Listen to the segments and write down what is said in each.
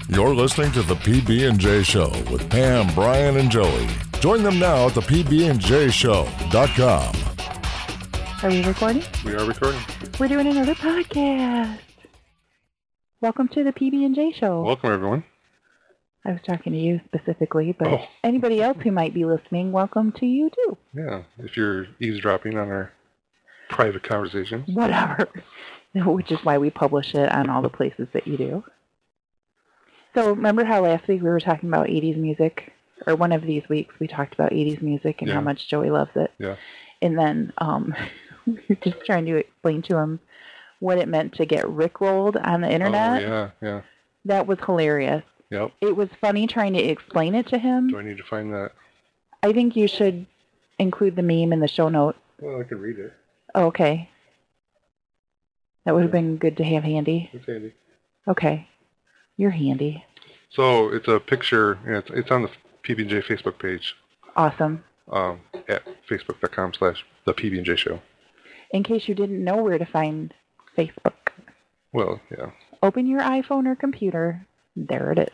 You're listening to the PB&J Show with Pam, Brian, and Joey. Join them now at the PBandJShow.com. Are we recording? We are recording. We're doing another podcast. Welcome to the PB&J Show. Welcome, everyone. I was talking to you specifically, but anybody else who might be listening, welcome to you too. Yeah, if you're eavesdropping on our private conversations. Whatever. Which is why we publish it on all the places that you do. So remember how last week we were talking about 80s music? Or one of these weeks we talked about 80s music and how much Joey loves it. Yeah. And then we were just trying to explain to him what it meant to get rickrolled on the internet. Oh, yeah. That was hilarious. Yep. It was funny trying to explain it to him. Do I need to find that? I think you should include the meme in the show notes. Well, I can read it. Oh, okay. That would have been good to have handy. It's handy. Okay. You're handy. So it's a picture. It's on the PB&J Facebook page. Awesome. At facebook.com/the PB&J Show. In case you didn't know where to find Facebook. Well, yeah. Open your iPhone or computer. There it is.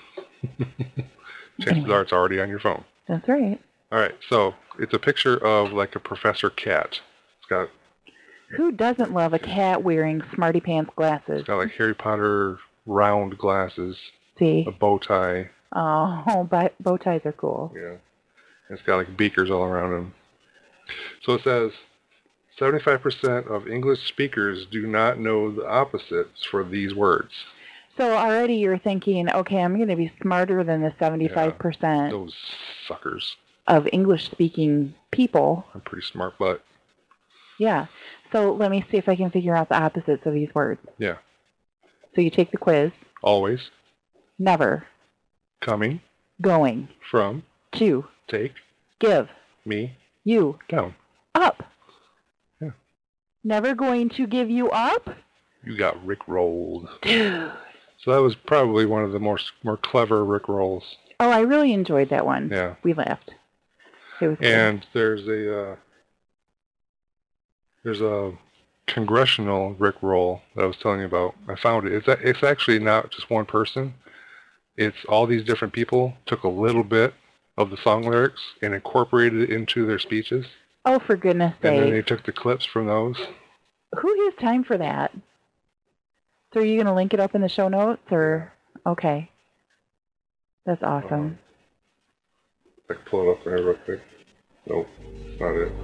Chances are it's already on your phone. That's right. All right. So it's a picture of like a Professor Cat. It's got. Who doesn't love a cat wearing smarty pants glasses? It's got like Harry Potter round glasses. See? A bow tie. Oh, bow ties are cool. Yeah. It's got like beakers all around him. So it says 75% of English speakers do not know the opposites for these words. So already you're thinking, okay, I'm going to be smarter than the 75% those suckers of English-speaking people. I'm pretty smart, but... Yeah. So let me see if I can figure out the opposites of these words. Yeah. So you take the quiz. Always. Never. Coming. Going. From. To. Take. Give. Me. You. Down. Up. Yeah. Never going to give you up? You got rickrolled. Dude. So that was probably one of the more clever rickrolls. Oh, I really enjoyed that one. Yeah. We laughed. It was and good. There's a congressional rickroll that I was telling you about. I found it. It's actually not just one person. It's all these different people took a little bit of the song lyrics and incorporated it into their speeches. Oh, for goodness sake. And then they took the clips from those. Who has time for that? So are you going to link it up in the show notes? Or okay. That's awesome. I can pull it up there real quick. Nope, that's not it.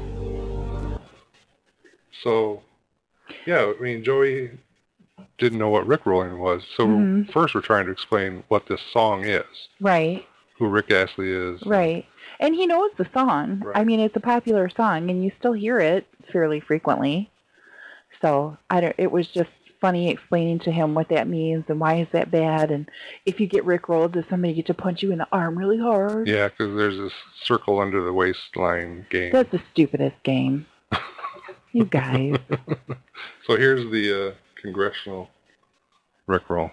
So, yeah, I mean, Joey didn't know what rickrolling was. So first we're trying to explain what this song is. Right. Who Rick Astley is. Right. And he knows the song. Right. I mean, it's a popular song, and you still hear it fairly frequently. So it was just funny explaining to him what that means and why is that bad, and if you get rickrolled, does somebody get to punch you in the arm really hard? Yeah, because there's this circle under the waistline game. That's the stupidest game. You guys. So here's the congressional rickroll.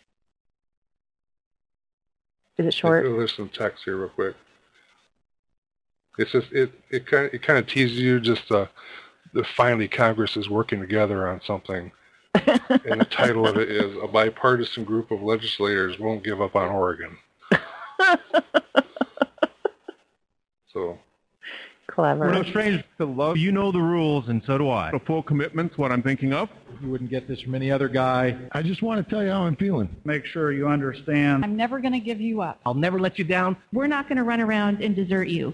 Is it short? There's some text here real quick. It's just it kind of teases you just that finally Congress is working together on something. And the title of it is "A Bipartisan Group of Legislators Won't Give Up on Oregon." So clever. We're no strangers to love. You know the rules, and so do I. A full commitment's what I'm thinking of. You wouldn't get this from any other guy. I just want to tell you how I'm feeling. Make sure you understand. I'm never going to give you up. I'll never let you down. We're not going to run around and desert you.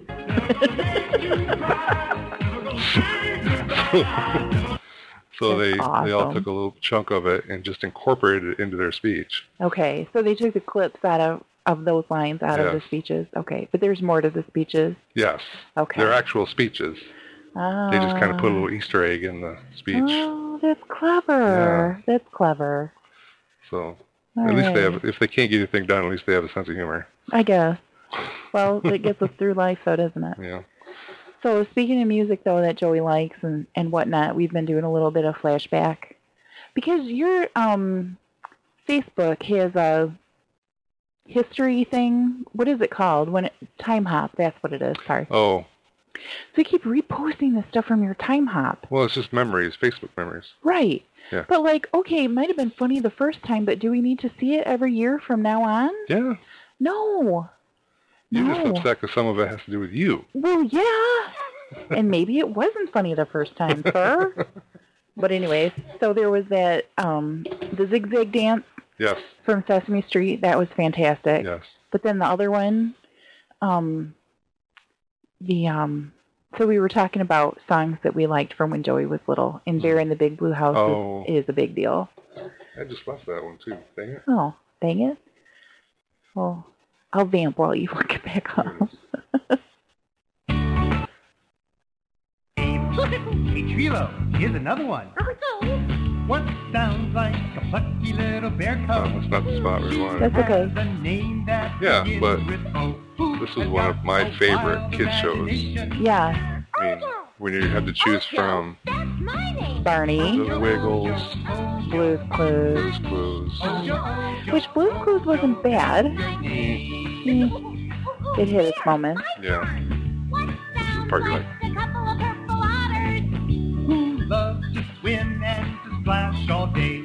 So they all took a little chunk of it and just incorporated it into their speech. Okay, so they took the clips out of those lines out of the speeches. Okay, but there's more to the speeches. Yes. Okay. They're actual speeches. Oh. They just kind of put a little Easter egg in the speech. Oh, that's clever. Yeah. That's clever. So at least they have, if they can't get anything done, at least they have a sense of humor. I guess. Well, it gets us through life, though, doesn't it? Yeah. So speaking of music, though, that Joey likes and whatnot, we've been doing a little bit of flashback. Because your Facebook has a history thing. What is it called? Time hop, that's what it is. Sorry. Oh, So you keep reposting this stuff from your time hop. Well, it's just memories, Facebook memories. Right. Yeah. But like, okay, it might have been funny the first time, but do we need to see it every year from now on? Yeah. No. You're just No. upset because some of it has to do with you. Well, yeah. And maybe it wasn't funny the first time, sir. But anyways, so there was that, the zigzag dance Yes. from Sesame Street. That was fantastic. Yes. But then the other one, so we were talking about songs that we liked from when Joey was little, and Bear in the Big Blue House Oh. is a big deal. I just left that one too. Dang it. Oh, dang it. Well, I'll vamp while you look it back up. Hey, Trilo, here's another one. What sounds like a plucky little bear cub? That's not the spot we wanted. That's okay. Has a name that Yeah, begins but with O. Who this is has one of got my a favorite wild kid shows. imagination? Yeah, I mean, when you have to choose from Barney, The Wiggles, Blue's Clues, Blue's Clues. which Blue's Clues wasn't bad. It hit its moment. Yeah. This is the part you like. Who loves to swim and to splash all day?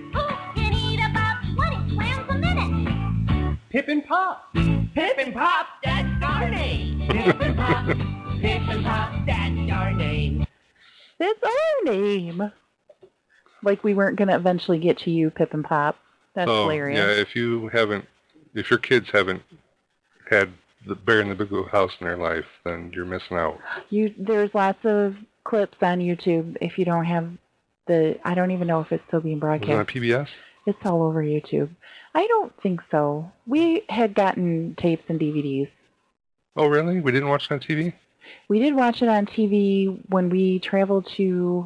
Pip and Pop. Pip and Pop, that's our name. Pip and Pop. Pip and Pop, that's our name. It's our name. Like we weren't going to eventually get to you, Pip and Pop. That's So, hilarious. yeah, if your kids haven't had the Bear in the Big Blue House in their life, then you're missing out. There's lots of clips on YouTube. If you don't have I don't even know if it's still being Was it on broadcast. PBS? It's all over YouTube. I don't think so. We had gotten tapes and DVDs. Oh, really? We didn't watch it on TV? We did watch it on TV when we traveled to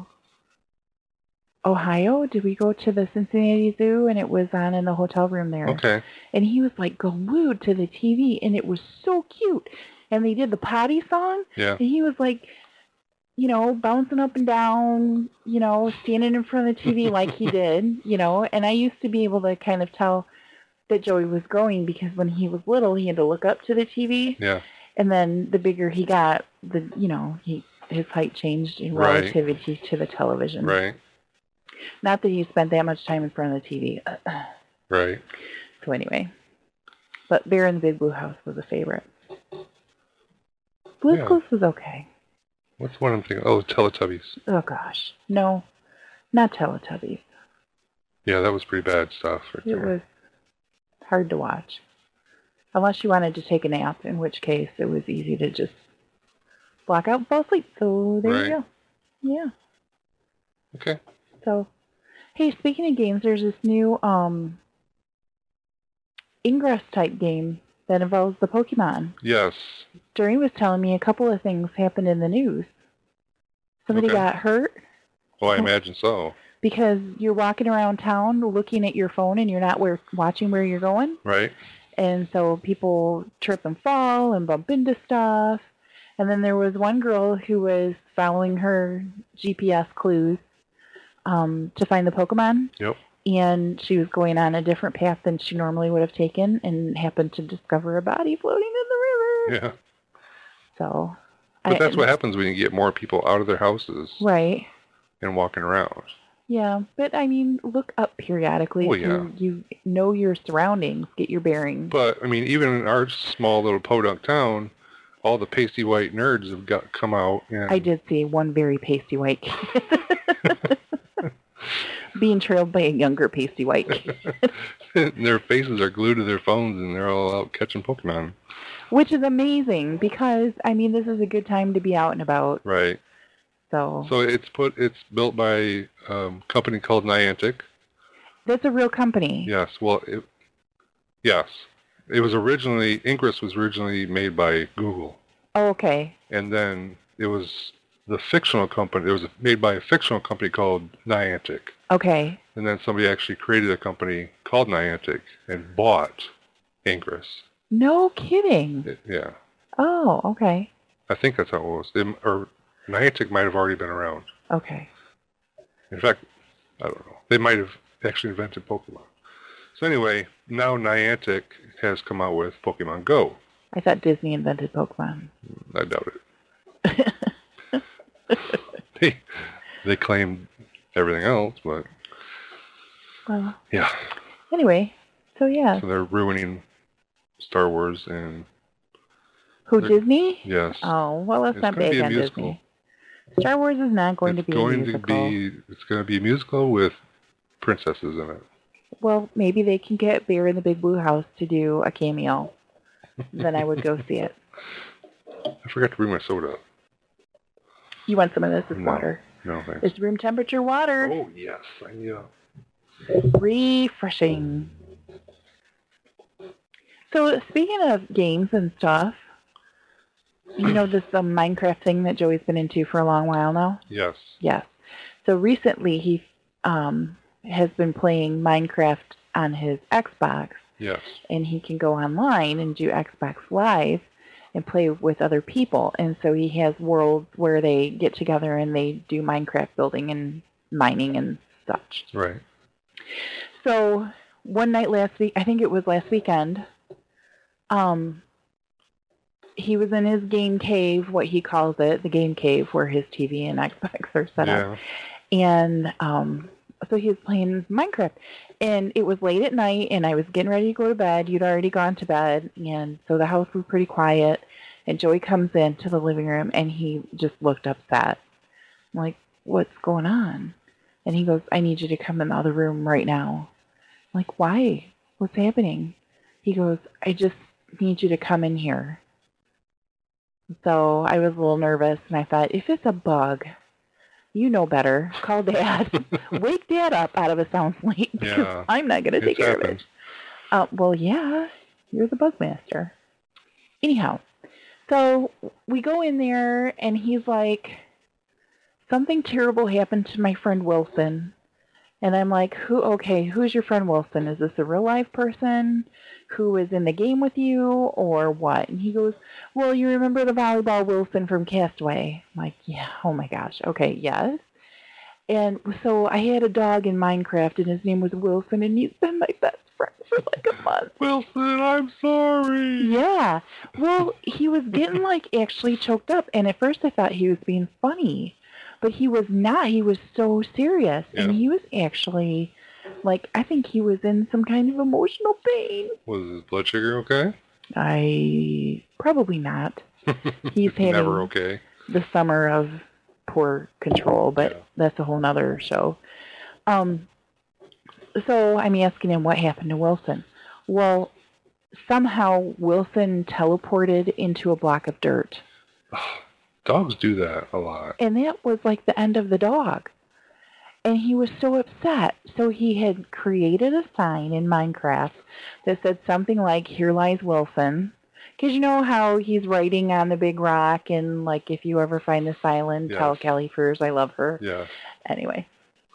Ohio. Did we go to the Cincinnati Zoo? And it was on in the hotel room there. Okay. And he was like glued to the TV, and it was so cute. And they did the potty song, Yeah. and he was like, bouncing up and down, standing in front of the TV like he did, And I used to be able to kind of tell that Joey was growing because when he was little, he had to look up to the TV. Yeah. And then the bigger he got, his height changed in Right. relativity to the television. Right. Not that he spent that much time in front of the TV. Right. So anyway, but Bear in the Big Blue House was a favorite. Blue's Yeah. Clues was okay. What's one I'm thinking? Oh, Teletubbies. Oh gosh, no, not Teletubbies. Yeah, that was pretty bad stuff right It there. was hard to watch. Unless you wanted to take a nap, in which case it was easy to just block out and fall asleep. So there Right. you go. Yeah. Okay. So, hey, speaking of games, there's this new Ingress type game that involves the Pokemon. Yes. Doreen was telling me a couple of things happened in the news. Somebody Okay. got hurt Well, I imagine so. because you're walking around town looking at your phone and you're not watching where you're going. Right? And so people trip and fall and bump into stuff. And then there was one girl who was following her GPS clues to find the Pokemon. Yep. And she was going on a different path than she normally would have taken and happened to discover a body floating in the river. Yeah. So, But that's what happens when you get more people out of their houses Right. and walking around. Yeah, but I mean, look up periodically. Well, so you know your surroundings, get your bearings. But, I mean, even in our small little podunk town, all the pasty white nerds have come out. And I did see one very pasty white kid being trailed by a younger pasty white kid, their faces are glued to their phones and they're all out catching Pokemon. which is amazing because, I mean, this is a good time to be out and about. Right. So So it's built by a company called Niantic. that's a real company. Yes. Well, yes. It was originally, Ingress was originally made by Google. Oh, okay. And then it was the fictional company, it was made by a fictional company called Niantic. Okay. And then somebody actually created a company called Niantic and bought Ingress. No kidding. Yeah. Oh, okay. I think that's how it was. Or Niantic might have already been around. Okay. In fact, I don't know. They might have actually invented Pokemon. So anyway, now Niantic has come out with Pokemon Go. I thought Disney invented Pokemon. I doubt it. They claim everything else, but Well, yeah. anyway, so yeah. So they're ruining Star Wars and Who, they're- Disney? yes. Oh, well, let's It's not gonna be bag a on musical. Disney. Star Wars is not going to be a musical. It's going to be a musical with princesses in it. Well, maybe they can get Bear in the Big Blue House to do a cameo. Then I would go see it. I forgot to bring my soda. You want some of this? It's No. water. No, thanks. It's room temperature water. Oh, yes. I knew. Refreshing. So, speaking of games and stuff, you know this Minecraft thing that Joey's been into for a long while now? Yes. Yes. So recently he has been playing Minecraft on his Xbox, Yes. and he can go online and do Xbox Live and play with other people. And so he has worlds where they get together and they do Minecraft building and mining and such. Right. So one night last week, I think it was last weekend, he was in his game cave, what he calls it, the game cave where his TV and Xbox are set up. And so he was playing Minecraft. And it was late at night, and I was getting ready to go to bed. You'd already gone to bed, and so the house was pretty quiet. And Joey comes into the living room, and he just looked upset. I'm like, what's going on? And he goes, I need you to come in the other room right now. I'm like, why? What's happening? He goes, I just need you to come in here. So I was a little nervous, and I thought, if it's a bug, you know better. Call Dad. Wake Dad up out of a sound sleep, because Yeah. I'm not going to take care of it. Well, yeah, you're the bug master. Anyhow, so we go in there, and he's like, something terrible happened to my friend Wilson. And I'm like, who's your friend Wilson? Is this a real life person who is in the game with you or what? And he goes, well, you remember the volleyball Wilson from Castaway? I'm like, yeah, oh my gosh. Okay, yes. And so I had a dog in Minecraft, and his name was Wilson, and he's been my best friend for like a month. Wilson, I'm sorry. Yeah. Well, he was getting like actually choked up, and at first I thought he was being funny. But he was not. He was so serious. Yeah. And he was actually, like, I think he was in some kind of emotional pain. Was his blood sugar okay? Probably not. He's having Never okay. the summer of poor control, but Yeah. that's a whole nother show. So I'm asking him what happened to Wilson. Well, somehow Wilson teleported into a block of dirt. Dogs do that a lot. And that was like the end of the dog. And he was so upset. So he had created a sign in Minecraft that said something like, here lies Wilson. Because you know how he's writing on the big rock and like, if you ever find this island, Yes. tell Kelly first, I love her. Yeah. Anyway.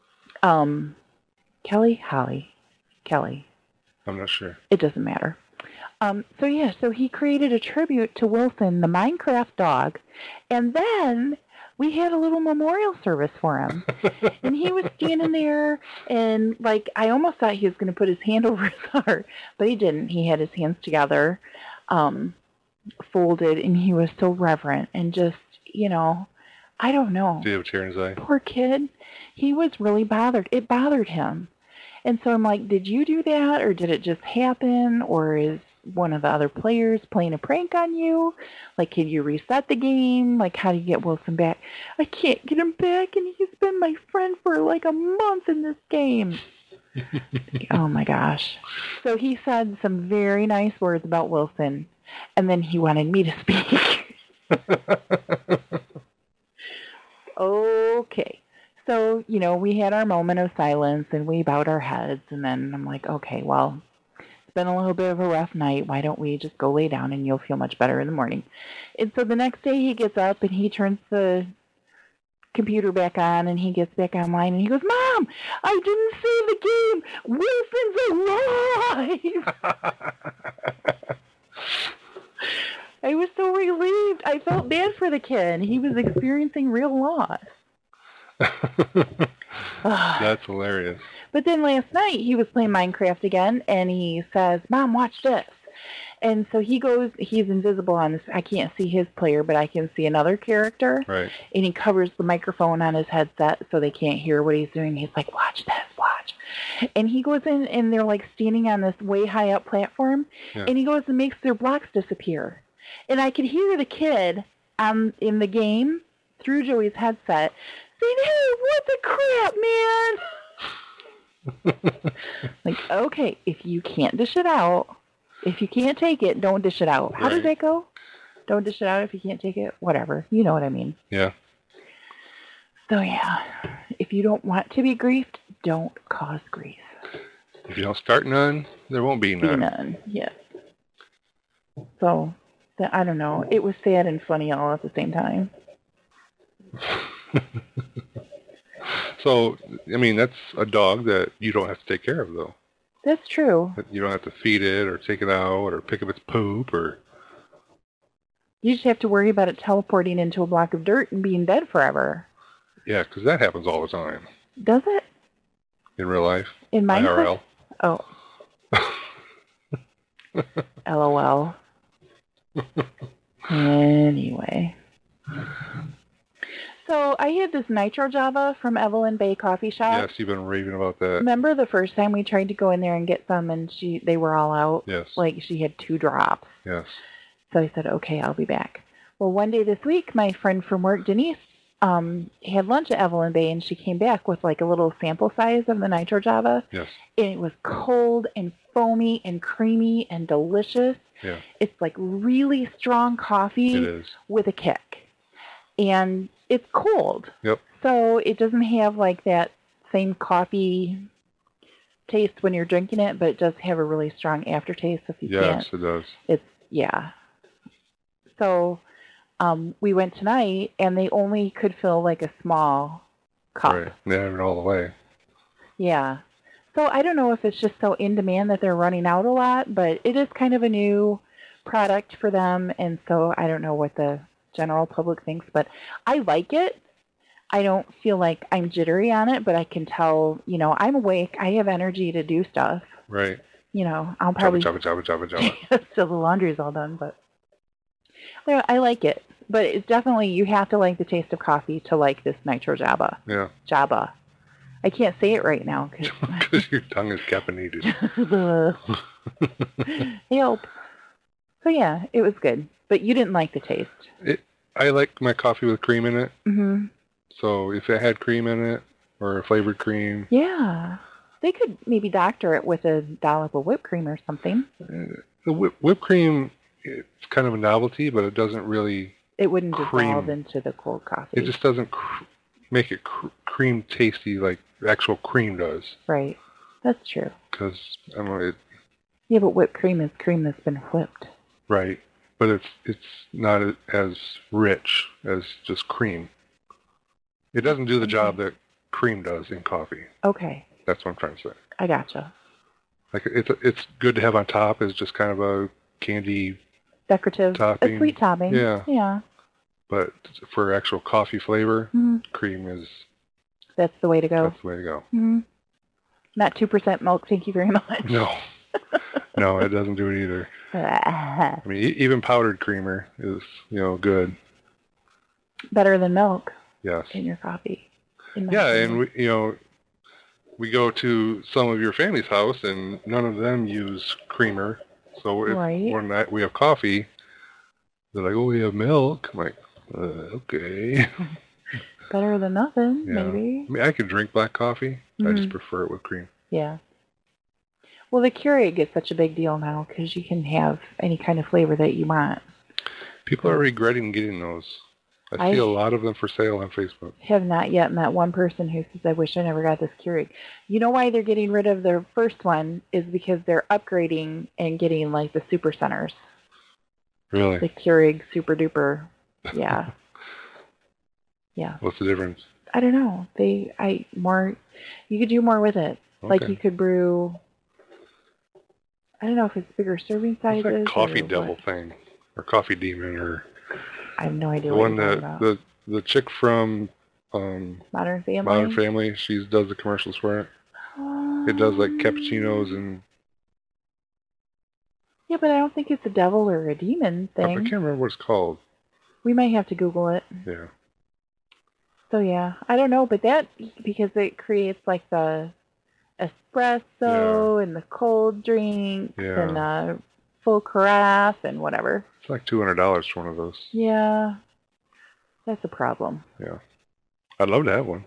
Kelly. I'm not sure. It doesn't matter. So he created a tribute to Wilson, the Minecraft dog, and then we had a little memorial service for him. And he was standing there, and like I almost thought he was going to put his hand over his heart, but he didn't. He had his hands together, folded, and he was so reverent and just, I don't know. Do you have a tear in his eye? Poor kid. He was really bothered. It bothered him. And so I'm like, did you do that, or did it just happen, or is one of the other players playing a prank on you? Like, can you reset the game? Like, how do you get Wilson back? I can't get him back, and he's been my friend for like a month in this game. Oh my gosh. So he said some very nice words about Wilson, and then he wanted me to speak. Okay. So, we had our moment of silence, and we bowed our heads, and then I'm like, okay, well, it's been a little bit of a rough night. Why don't we just go lay down, and you'll feel much better in the morning? And so the next day he gets up, and he turns the computer back on, and he gets back online, and he goes, Mom, I didn't save the game. Wilson's alive. I was so relieved. I felt bad for the kid. He was experiencing real loss. That's hilarious. But then last night he was playing Minecraft again, and he says, Mom, watch this. And so he's invisible on this. I can't see his player, but I can see another character. Right. And he covers the microphone on his headset so they can't hear what he's doing. He's like, watch this, watch. And he goes in, and they're like standing on this way high up platform. Yeah. And he goes and makes their blocks disappear. And I could hear the kid in the game through Joey's headset saying, hey, what the crap, man? Like, okay, if you can't dish it out, if you can't take it, don't dish it out. How does Right. that go? Don't dish it out if you can't take it? Whatever. You know what I mean. Yeah. So, yeah, if you don't want to be griefed, don't cause grief. If you don't start none, there won't be Be none. none. Yes. So, I don't know. It was sad and funny all at the same time. So, I mean, that's a dog that you don't have to take care of, though. That's true. You don't have to feed it or take it out or pick up its poop or... You just have to worry about it teleporting into a block of dirt and being dead forever. Yeah, because that happens all the time Does it? in real life. In Minecraft? IRL. Oh. LOL. Anyway. So I had this Nitro Java from Evelyn Bay Coffee Shop. Yes, you've been raving about that. Remember the first time we tried to go in there and get some and they were all out? Yes. Like she had 2 drops. Yes. So I said, okay, I'll be back. Well, one day this week, my friend from work, Denise, had lunch at Evelyn Bay, and she came back with like a little sample size of the Nitro Java. Yes. And it was cold and foamy and creamy and delicious. Yeah. It's like really strong coffee It is. with a kick. And it's cold. Yep. So it doesn't have like that same coffee taste when you're drinking it, but it does have a really strong aftertaste if you Yes, can't. it does. It's, yeah. So we went tonight, and they only could fill like a small cup. Right. They have it all the way. Yeah. So I don't know if it's just so in demand that they're running out a lot, but it is kind of a new product for them, and so I don't know what the general public thinks, but I like it. I don't feel like I'm jittery on it, but I can tell, I'm awake. I have energy to do stuff. Right. I'll probably... Jabba. Still the laundry's all done, but... I like it. But it's definitely, you have to like the taste of coffee to like this Nitro Java. Yeah. Java. I can't say it right now Because your tongue is caffeinated. Help. So yeah, it was good. But you didn't like the taste. I like my coffee with cream in it. Mm-hmm. So if it had cream in it, or a flavored cream. Yeah. They could maybe doctor it with a dollop of whipped cream or something. The whipped cream, it's kind of a novelty, but it doesn't really... It wouldn't cream. dissolve into the cold coffee. It just doesn't make it cream tasty like actual cream does. Right. That's true. Because, I don't know, Yeah, but whipped cream is cream that's been whipped. right. But it's not as rich as just cream. It doesn't do the job that cream does in coffee. Okay. That's what I'm trying to say. I gotcha. Like it's good to have on top as just kind of a candy, Decorative. Topping. A sweet topping. Yeah. Yeah. but for actual coffee flavor, Mhm. cream is That's the way to go. that's the way to go. Mhm. Not 2% milk, thank you very much. No, no, it doesn't do it either. I mean, even powdered creamer is good. Better than milk Yes. in your coffee. in my Yeah, opinion. and we go to some of your family's house, and none of them use creamer. So if Right. one night we have coffee, they're like, "Oh, we have milk." I'm like, "Okay." Better than nothing, Yeah. maybe. I mean, I can drink black coffee. I just Mhm. prefer it with cream. Yeah. Well, the Keurig is such a big deal now because you can have any kind of flavor that you want. People are regretting getting those. I see a lot of them for sale on Facebook. Have not yet met one person who says, I wish I never got this Keurig. You know why they're getting rid of their first one is because they're upgrading and getting like the super centers. Really? The Keurig super duper. Yeah. Yeah. What's the difference? I don't know. You could do more with it. Like Okay. you could brew, I don't know if it's bigger serving What's sizes. that coffee or devil what. thing? Or coffee demon, or I have no idea the what one you're talking that about. the chick from Modern Family? Modern Family, she does the commercials for it. It does like cappuccinos and Yeah, but I don't think it's a devil or a demon I thing. can't remember what it's called. We might have to Google it. Yeah. So yeah, I don't know, but that, because it creates like the espresso and the cold drinks Yeah. and the full carafe and whatever. It's like $200 for one of those. Yeah, that's a problem. Yeah. I'd love to have one.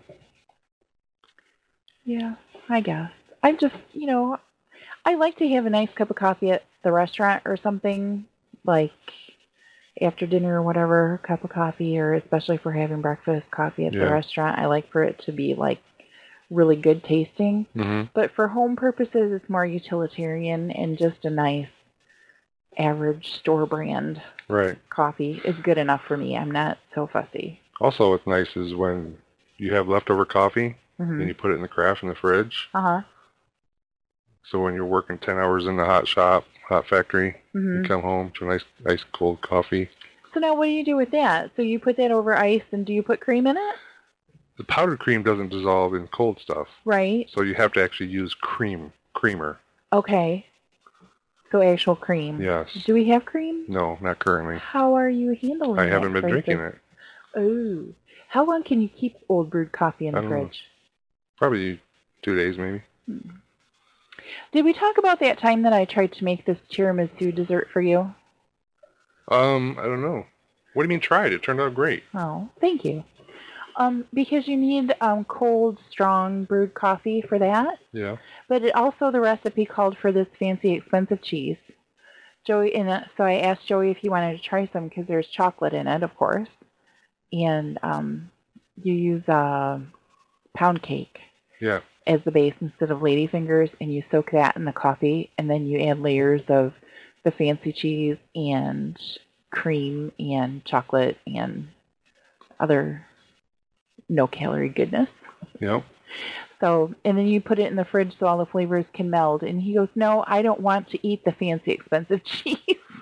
Yeah, I guess. I'm just, I like to have a nice cup of coffee at the restaurant or something, like after dinner or whatever, a cup of coffee, or especially if we're having breakfast, coffee at the Yeah. restaurant. I like for it to be like really good tasting. Mm-hmm. But for home purposes, it's more utilitarian, and just a nice average store brand Right. coffee is good enough for me. I'm not so fussy. Also, what's nice is when you have leftover coffee and Hmm. you put it in the carafe in the fridge. Uh-huh. So when you're working 10 hours in the hot shop, hot factory, Hmm. you come home to a nice, ice cold coffee. So now what do you do with that? So you put that over ice, and do you put cream in it? The powdered cream doesn't dissolve in cold stuff, Right. so you have to actually use creamer. Okay. So actual cream. Yes. Do we have cream? No, not currently. How are you handling I that haven't been crisis? drinking it. Oh. How long can you keep old brewed coffee in I the don't know. fridge? Probably 2 days, maybe. Did we talk about that time that I tried to make this tiramisu dessert for you? I don't know. What do you mean tried? It turned out great. Oh, thank you. Because you need cold, strong brewed coffee for that. Yeah. But it also, the recipe called for this fancy, expensive cheese. Joey, so I asked Joey if he wanted to try some, because there's chocolate in it, of course. And you use pound cake Yeah. as the base instead of ladyfingers, and you soak that in the coffee, and then you add layers of the fancy cheese and cream and chocolate and other no-calorie goodness. Yep. So, and then you put it in the fridge so all the flavors can meld. And he goes, "No, I don't want to eat the fancy, expensive cheese."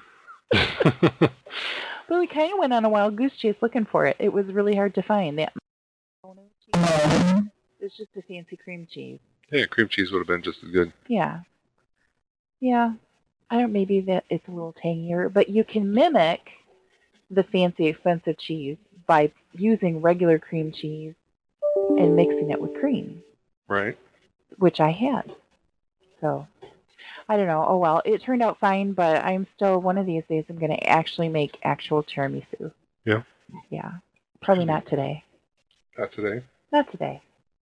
But we kind of went on a wild goose chase looking for it. It was really hard to find that. It's just a fancy cream cheese. Yeah, cream cheese would have been just as good. Yeah. Yeah. I don't, maybe that it's a little tangier, but you can mimic the fancy, expensive cheese by using regular cream cheese and mixing it with cream, Right. which I had. So, I don't know. Oh, well, it turned out fine, but I'm still, one of these days, I'm going to actually make actual tiramisu. Yeah. Yeah. Probably not today. Not today. Not today.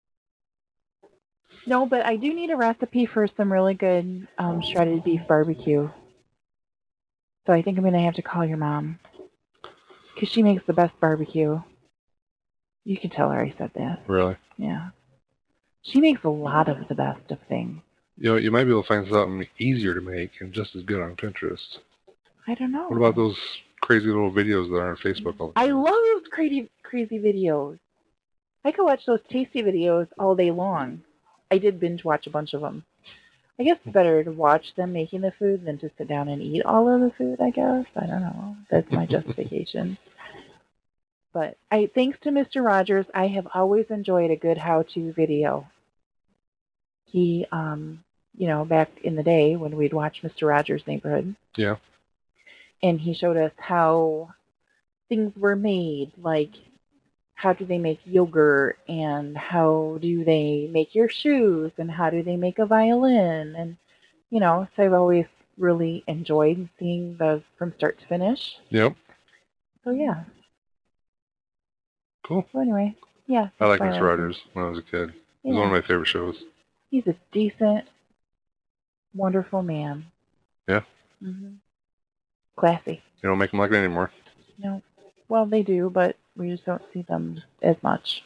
No, but I do need a recipe for some really good shredded beef barbecue. So I think I'm going to have to call your mom. Because she makes the best barbecue. You can tell her I said that. Really? Yeah. She makes a lot of the best of things. You know, you might be able to find something easier to make and just as good on Pinterest. I don't know. What about those crazy little videos that are on Facebook all the I time? love those crazy videos. I could watch those tasty videos all day long. I did binge watch a bunch of them. I guess it's better to watch them making the food than to sit down and eat all of the food, I guess. I don't know. That's my justification. But thanks to Mr. Rogers, I have always enjoyed a good how-to video. He, back in the day when we'd watch Mr. Rogers' Neighborhood, Yeah. and he showed us how things were made, like how do they make yogurt, and how do they make your shoes, and how do they make a violin, and so I've always really enjoyed seeing those from start to finish. Yep. So yeah. Cool. So anyway, yeah. I like that's Mr. why Rogers when I was a kid. It was Yeah. one of my favorite shows. He's a decent, wonderful man. Yeah. Hmm. Classy. They don't make them like that anymore. No. Well, they do, but we just don't see them as much.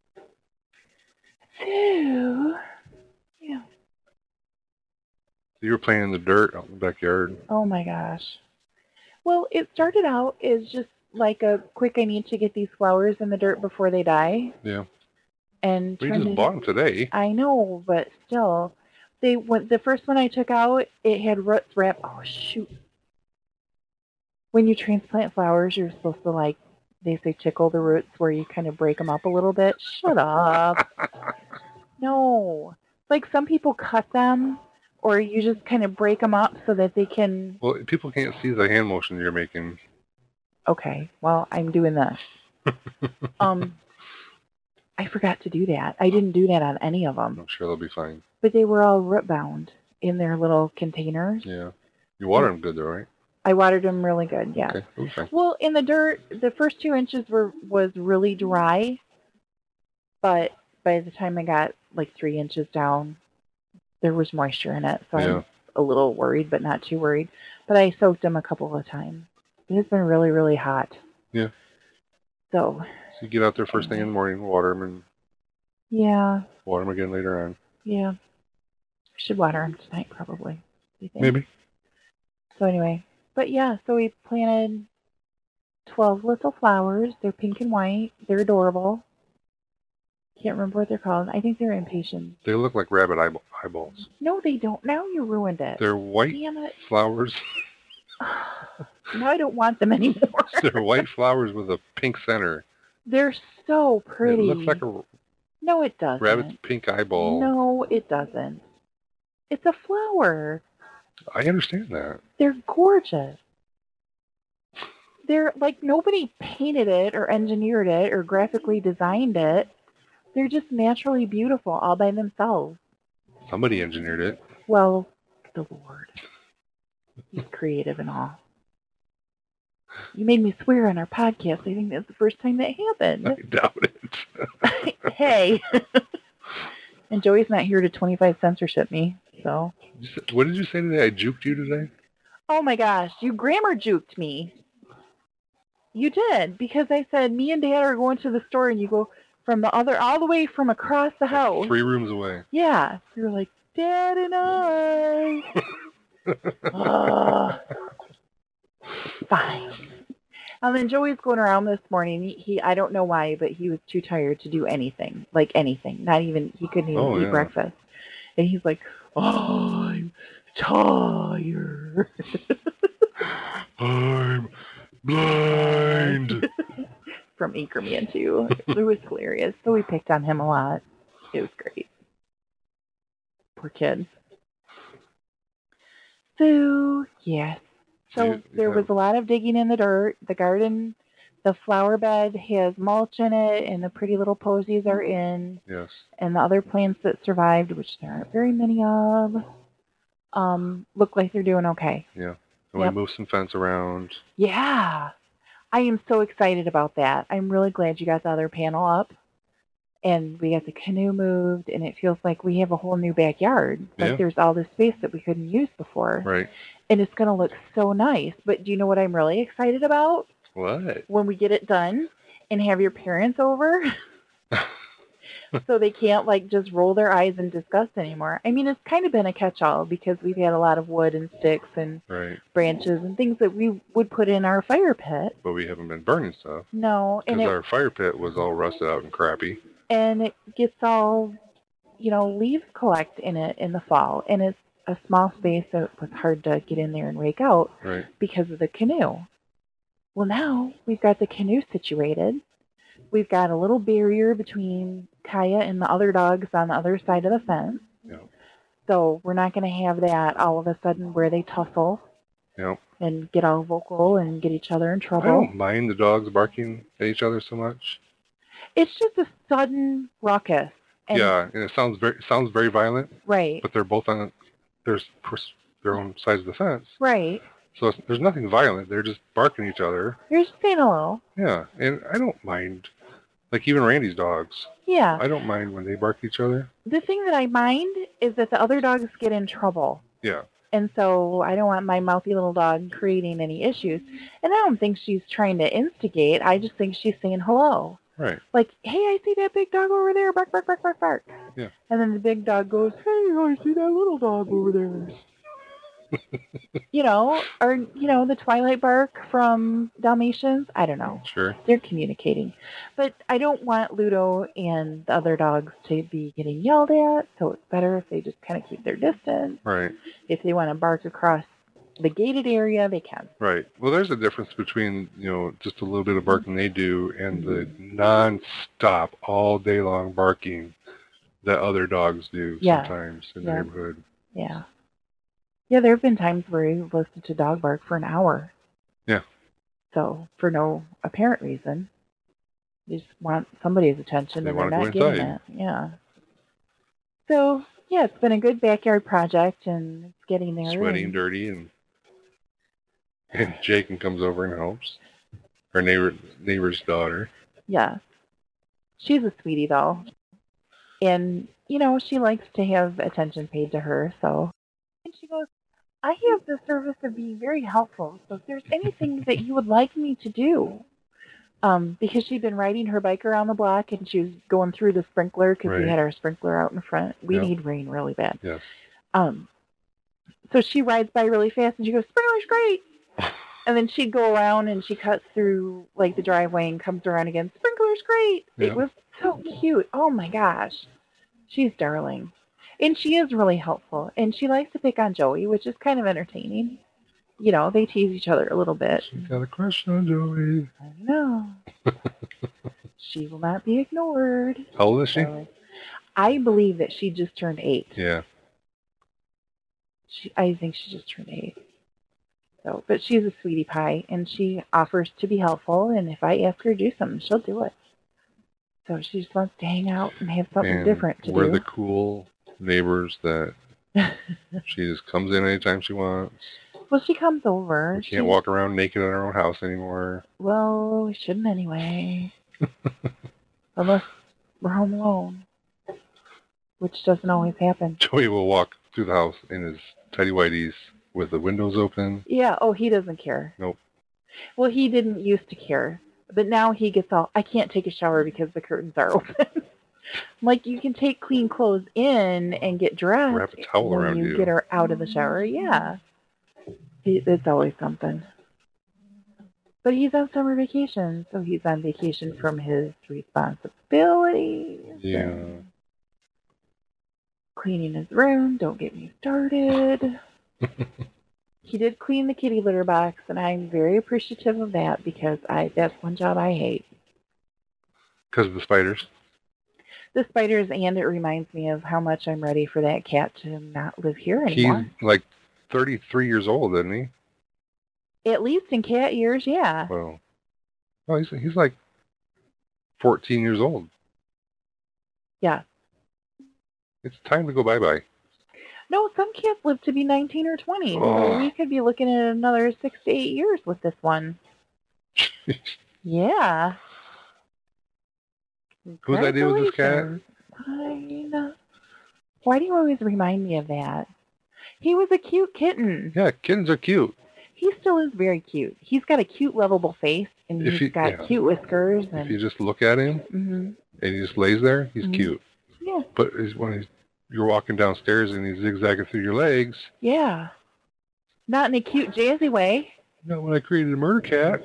So, yeah. You were playing in the dirt out in the backyard. Oh my gosh. Well, it started out as just like a quick, I need to get these flowers in the dirt before they die. Yeah. And We turned just into- bought them today. I know, but still, the first one I took out, it had roots wrapped. Oh shoot! When you transplant flowers, you're supposed to they say tickle the roots, where you kind of break them up a little bit. Shut up! No, like some people cut them, or you just kind of break them up so that they can... Well, people can't see the hand motion you're making. Okay, well, I'm doing this. I forgot to do that. I didn't do that on any of them. I'm sure they'll be fine. But they were all root bound in their little containers. Yeah. You water them good, though, right? I watered them really good, yeah. Okay, it'll be fine. Well, in the dirt, the first 2 inches was really dry, but by the time I got like 3 inches down, there was moisture in it, so I'm a little worried, but not too worried. But I soaked them a couple of times. It's been really, really hot. Yeah. So you get out there first thing in the morning, water them, and water them again later on. Yeah. I should water them tonight, probably. You think? Maybe. So anyway, but yeah, so we planted 12 little flowers. They're pink and white. They're adorable. Can't remember what they're called. I think they're impatiens. They look like rabbit eyeballs. No, they don't. Now you ruined it. They're white Damn it. flowers. Now I don't want them anymore. They're white flowers with a pink center. They're so pretty. It looks like a No, it doesn't. rabbit's pink eyeball. No, it doesn't. It's a flower. I understand that. They're gorgeous. They're like nobody painted it or engineered it or graphically designed it. They're just naturally beautiful all by themselves. Somebody engineered it. Well, the Lord. He's creative and all. You made me swear on our podcast. I think that's the first time that happened. I doubt it. Hey. And Joey's not here to 25 censorship me, so. What did you say today? I juked you today? Oh my gosh, you grammar juked me. You did, because I said me and Dad are going to the store, and you go from the other, all the way from across the house. 3 rooms away. Yeah. You were like, Dad and I. Fine. And then Joey's going around this morning. He I don't know why, but he was too tired to do anything. Like anything. Not even, he couldn't even eat breakfast. And he's like, I'm tired. I'm blind. From Anchorman too. It was hilarious. So we picked on him a lot. It was great. Poor kid. So, yes. So there was a lot of digging in the dirt. The garden, the flower bed has mulch in it, and the pretty little posies are in. Yes. And the other plants that survived, which there aren't very many of, look like they're doing okay. Yeah. And we moved some fence around. Yeah. I am so excited about that. I'm really glad you got the other panel up. And we got the canoe moved, and it feels like we have a whole new backyard. Like there's all this space that we couldn't use before. Right. And it's going to look so nice. But do you know what I'm really excited about? What? When we get it done and have your parents over. So they can't, like, just roll their eyes in disgust anymore. I mean, it's kind of been a catch-all because we've had a lot of wood and sticks and branches and things that we would put in our fire pit. But we haven't been burning stuff. No. Because our fire pit was all rusted out and crappy. And it gets all, you know, leaves collect in it in the fall. And it's a small space, so it was hard to get in there and rake out because of the canoe. Well, now we've got the canoe situated. We've got a little barrier between Kaya and the other dogs on the other side of the fence. Yep. So we're not going to have that all of a sudden where they tussle and get all vocal and get each other in trouble. I don't mind the dogs barking at each other so much. It's just a sudden ruckus. And and it sounds very violent. Right. But they're both on their own sides of the fence. Right. So there's nothing violent. They're just barking at each other. You're just saying a little. Yeah, and I don't mind. Like even Randy's dogs. Yeah. I don't mind when they bark at each other. The thing that I mind is that the other dogs get in trouble. Yeah. And so I don't want my mouthy little dog creating any issues. And I don't think she's trying to instigate. I just think she's saying hello. Right. Like, hey, I see that big dog over there. Bark, bark, bark, bark, bark. Yeah. And then the big dog goes, hey, I see that little dog over there. You know, or, you know, the Twilight bark from Dalmatians. I don't know. Sure. They're communicating. But I don't want Ludo and the other dogs to be getting yelled at, so it's better if they just kind of keep their distance. Right. If they want to bark across the gated area, they can. Right. Well, there's a difference between, you know, just a little bit of barking they do and the non-stop, all day long barking that other dogs do sometimes in the neighborhood. Yeah. Yeah, there have been times where he's listened to dog bark for an hour. Yeah. So, for no apparent reason. They just want somebody's attention They and they're wanna go not getting inside. it. Yeah. So, yeah, it's been a good backyard project and it's getting there. Sweaty and and- dirty, and Jacob comes over and helps. Our neighbor's daughter. Yeah. She's a sweetie, though. And, she likes to have attention paid to her, so. And she goes, I have the service of being very helpful, so if there's anything that you would like me to do. Because she'd been riding her bike around the block and she was going through the sprinkler because we Right. had our sprinkler out in front. We Yep. need rain really bad. Yes. So she rides by really fast and she goes, sprinkler's great. And then she'd go around and she cuts through like the driveway and comes around again. Sprinkler's great. Yeah. It was so cute. Oh my gosh. She's darling. And she is really helpful. And she likes to pick on Joey, which is kind of entertaining. They tease each other a little bit. She's got a crush on Joey. I know. She will not be ignored. How old is she? So, I believe that she just turned 8. Yeah. I think she just turned 8. So, but she's a sweetie pie, and she offers to be helpful, and if I ask her to do something, she'll do it. So she just wants to hang out and have something And different to we're do. the cool neighbors that she just comes in anytime she wants. Well, she comes over. We can't walk around naked in our own house anymore. Well, we shouldn't anyway. Unless we're home alone. Which doesn't always happen. Joey will walk through the house in his tidy whities with the windows open. Yeah, he doesn't care. Nope. Well, he didn't used to care. But now he gets all, I can't take a shower because the curtains are open. Like, you can take clean clothes in and get dressed. Wrap a towel when around you you. get her out of the shower. Yeah. It's always something. But he's on summer vacation, so he's on vacation from his responsibilities. Yeah. and Cleaning his room. Don't get me started. He did clean the kitty litter box, and I'm very appreciative of that because that's one job I hate. Because of the spiders. The spiders, and it reminds me of how much I'm ready for that cat to not live here anymore. He's like 33 years old, isn't he? At least in cat years, yeah. Well, no, he's like 14 years old. Yeah. It's time to go bye-bye. No, some cats live to be 19 or 20. So Oh. we could be looking at another 6 to 8 years with this one. Yeah. Whose idea was this cat? Mine. Why do you always remind me of that? He was a cute kitten. Yeah, kittens are cute. He still is very cute. He's got a cute, lovable face, and If he's he- got yeah. cute whiskers. If And you just look at him Mhm. and he just lays there, he's Mhm. cute. Yeah, But you're walking downstairs and he's zigzagging through your legs. yeah. Not in a cute, jazzy way. Not when I created a murder cat.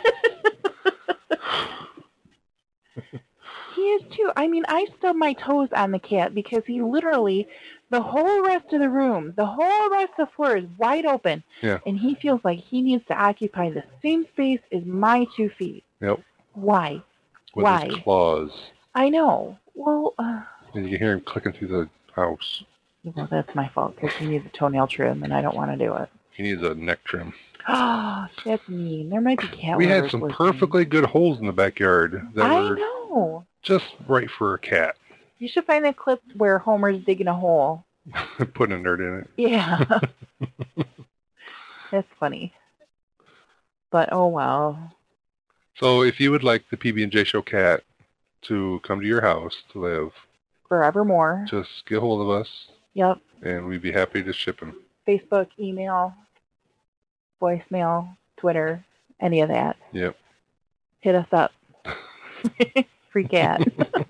He is too. I mean, I stub my toes on the cat because he literally, the whole rest of the room, the whole rest of the floor is wide open. Yeah. And he feels like he needs to occupy the same space as my 2 feet. Yep. Why? With Why? his claws. I know. Well, And you can hear him clicking through the house. that's my fault because he needs a toenail trim and I don't want to do it. He needs a neck trim. Oh, that's mean. There might be cat We had lovers some listening. perfectly good holes in the backyard that I were know. just right for a cat. You should find that clip where Homer's digging a hole. Putting a nerd in it. Yeah. That's funny. But oh well. So if you would like the PB&J Show cat to come to your house to live, Forevermore. just get hold of us Yep. and we'd be happy to ship him. Facebook, email, voicemail, Twitter, any of that. Yep. Hit us up. Free cat.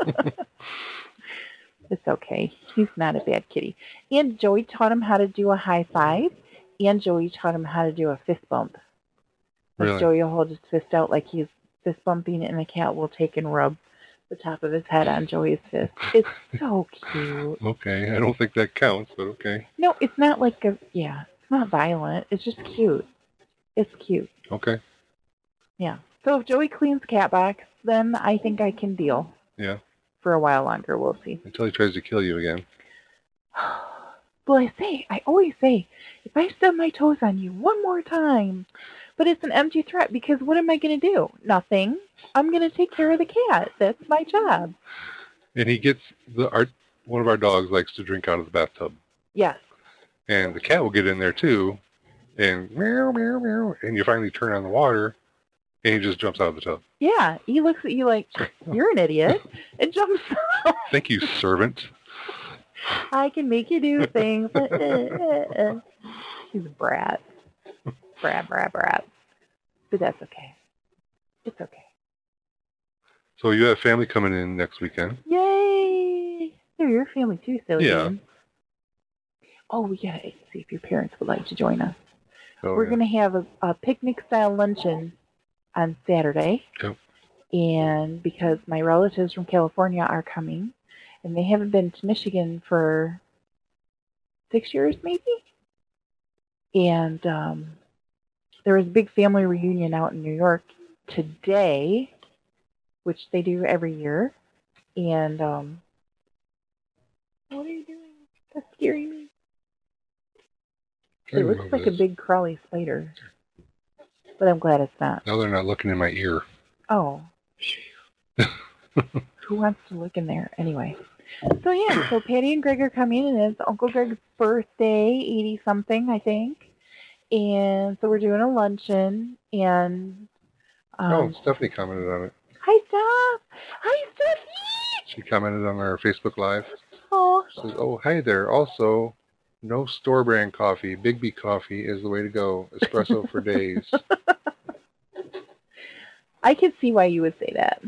It's okay. He's not a bad kitty. And Joey taught him how to do a high five, and Joey taught him how to do a fist bump. Like Really? Joey will hold his fist out like he's fist bumping, and the cat will take and rub the top of his head on Joey's fist. It's so cute. Okay, I don't think that counts, but okay. No, it's not like it's not violent. It's just cute. It's cute. Okay, Yeah. So if Joey cleans cat box, then I think I can deal yeah. for a while longer. We'll see. Until he tries to kill you again. Well, I always say, if I stub my toes on you one more time, but it's an empty threat because what am I going to do? Nothing. I'm going to take care of the cat. That's my job. And he gets one of our dogs likes to drink out of the bathtub, Yes. and the cat will get in there too, and meow meow meow, and you finally turn on the water, and he just jumps out of the tub. Yeah. He looks at you like, you're an idiot, and jumps out. Thank you, servant. I can make you do things. He's a brat. Brat. But that's okay. It's okay. So you have family coming in next weekend. Yay! They're your family too, silly. Yeah. Oh, we gotta see if your parents would like to join us. Oh, We're yeah. gonna have a picnic-style luncheon on Saturday. Yep. And because my relatives from California are coming, and they haven't been to Michigan for 6 years, maybe. And there was a big family reunion out in New York today, which they do every year. And what are you doing? That's scaring me. It looks like a big crawly spider, but I'm glad it's not. Now they're not looking in my ear. Oh. Who wants to look in there? Anyway. So yeah, so Patty and Greg are coming, and it's Uncle Greg's birthday, 80-something, I think. And so we're doing a luncheon, and... Stephanie commented on it. Hi, Steph! Hi, Stephanie! She commented on our Facebook Live. Oh. She says, oh, hi there. Also, no store brand coffee. Big B coffee is the way to go. Espresso for days. I could see why you would say that.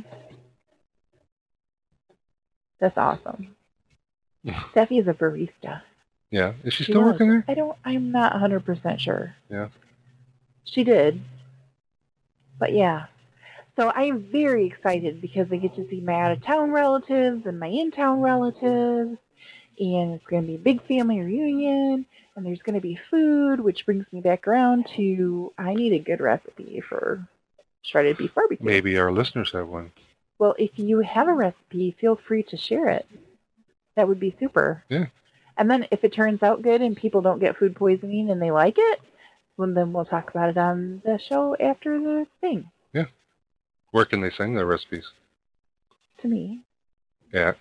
That's awesome. Steffi is a barista. Yeah. Is she She still was. working there? I'm not 100% sure. Yeah. She did. But yeah. So I am very excited because I get to see my out-of-town relatives and my in-town relatives. And it's going to be a big family reunion. And there's going to be food, which brings me back around to I need a good recipe for shredded beef barbecue. Maybe our listeners have one. Well, if you have a recipe, feel free to share it. That would be super. Yeah. And then if it turns out good and people don't get food poisoning and they like it, well, then we'll talk about it on the show after the thing. Yeah. Where can they send their recipes? To me. Yeah.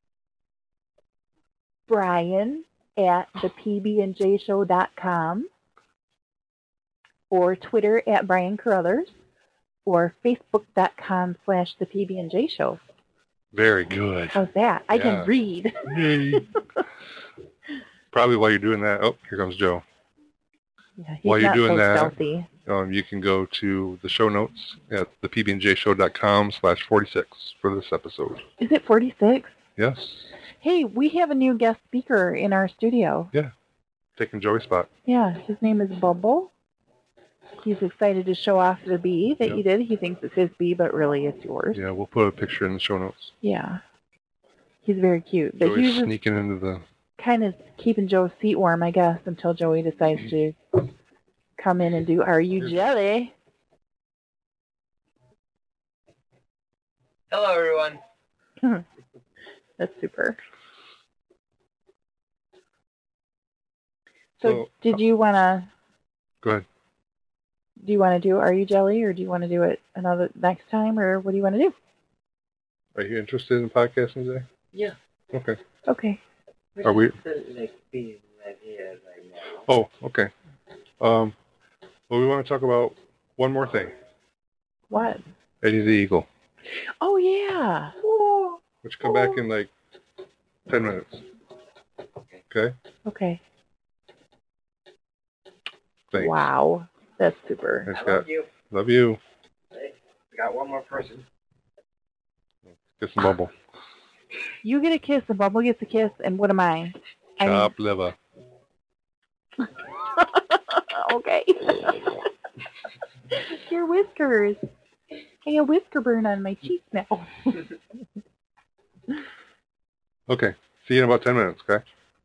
Brian at thepbandjshow.com or Twitter at Brian Carruthers or Facebook.com/thepbandjshow. Very good. How's that? I Yeah. can read. Yay. Probably while you're doing that, oh, here comes Joe. Yeah, he's While you're not doing so that, stealthy. You can go to the show notes at thepbandjshow.com/46 for this episode. Is it 46? Yes. Hey, we have a new guest speaker in our studio. Taking Joey's spot. Yeah, his name is Bubble. He's excited to show off the bee that you did. He thinks it's his bee, but really it's yours. Yeah, we'll put a picture in the show notes. Yeah. He's very cute. But Joey's he's just sneaking into the... kind of keeping Joe's seat warm, I guess, until Joey decides to come in and do Are You Jelly? Hello, everyone. That's super. So did you want to... Go ahead. Do you want to do Are You Jelly, or do you want to do it another next time, or what do you want to do? Are you interested in podcasting today? Yeah. Okay. Okay. Are we... Like being right here, right now. Oh, okay. Well, we want to talk about one more thing. What? Eddie the Eagle, Oh, yeah. which come back in like 10 minutes. Okay? Okay. Thanks. Wow. That's super. Thanks, I Scott. love you. Love you. Hey, we got one more person. Kiss and bubble. You get a kiss, and Bubble gets a kiss, and what am I? Chop liver. Okay. Your whiskers. I got whisker burn on my cheek now. Okay. See you in about 10 minutes, okay?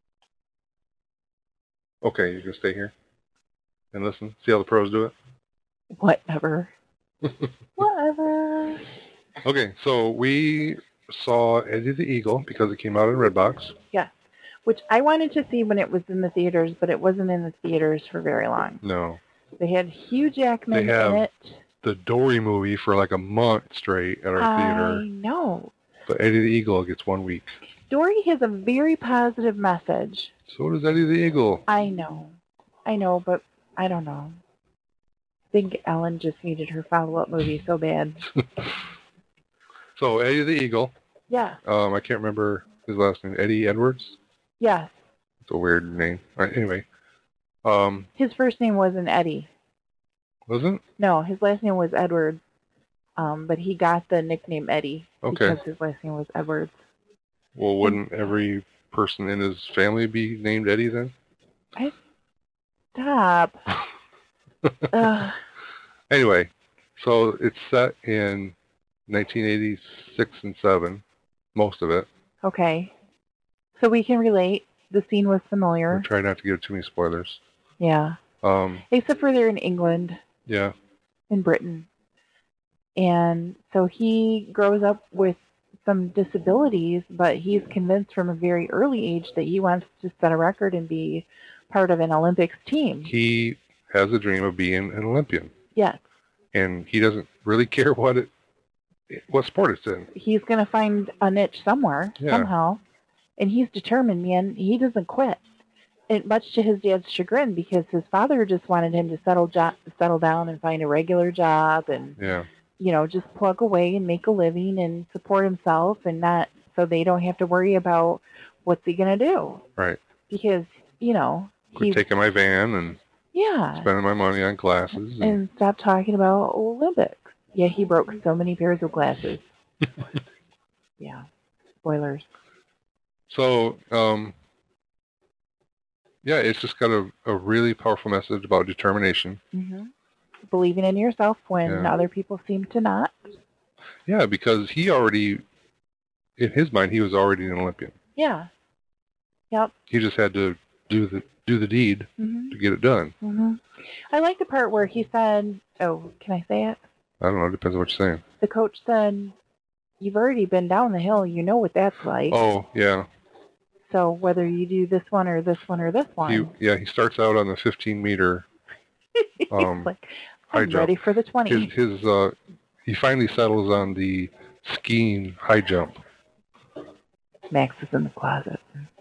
Okay, you can stay here and listen. See how the pros do it? Whatever. Whatever. Okay, so we saw Eddie the Eagle because it came out in Redbox. Yeah. which I wanted to see when it was in the theaters, but it wasn't in the theaters for very long. No. They had Hugh Jackman They have in it. the Dory movie for like a month straight at our I theater. know. But Eddie the Eagle gets 1 week. Dory has a very positive message. So does Eddie the Eagle. I know, but I don't know. I think Ellen just needed her follow-up movie so bad. So Eddie the Eagle. Yeah. I can't remember his last name. Eddie Edwards. Yes. It's a weird name. All right, anyway. His first name wasn't Eddie. Wasn't? No, his last name was Edwards. But he got the nickname Eddie because his last name was Edwards. Well, wouldn't every person in his family be named Eddie then? Stop. Anyway, so it's set in 1986 and 7, most of it. Okay. So we can relate. The scene was familiar. We'll try not to give too many spoilers. Yeah. Except for they're in England. Yeah. In Britain. And so he grows up with some disabilities, but he's convinced from a very early age that he wants to set a record and be part of an Olympics team. He has a dream of being an Olympian. Yes. And he doesn't really care what sport it's in. He's going to find a niche somewhere, somehow. And he's determined, man. He doesn't quit. And much to his dad's chagrin, because his father just wanted him to settle down and find a regular job and, just plug away and make a living and support himself, and not so they don't have to worry about what's he going to do. Right. Because, Quit taking my van and spending my money on glasses. And stop talking about Olympics. Yeah, he broke so many pairs of glasses. Yeah. Spoilers. So, it's just got a really powerful message about determination. Mm-hmm. Believing in yourself when other people seem to not. Yeah, because in his mind, he was already an Olympian. Yeah. Yep. He just had to do the deed to get it done. Mm-hmm. I like the part where he said, can I say it? I don't know. It depends on what you're saying. The coach said, you've already been down the hill. You know what that's like. Oh, yeah. So whether you do this one or this one or this one. He starts out on the 15-meter like, high I'm jump. ready for the 20. He finally settles on the skiing high jump. Max is in the closet.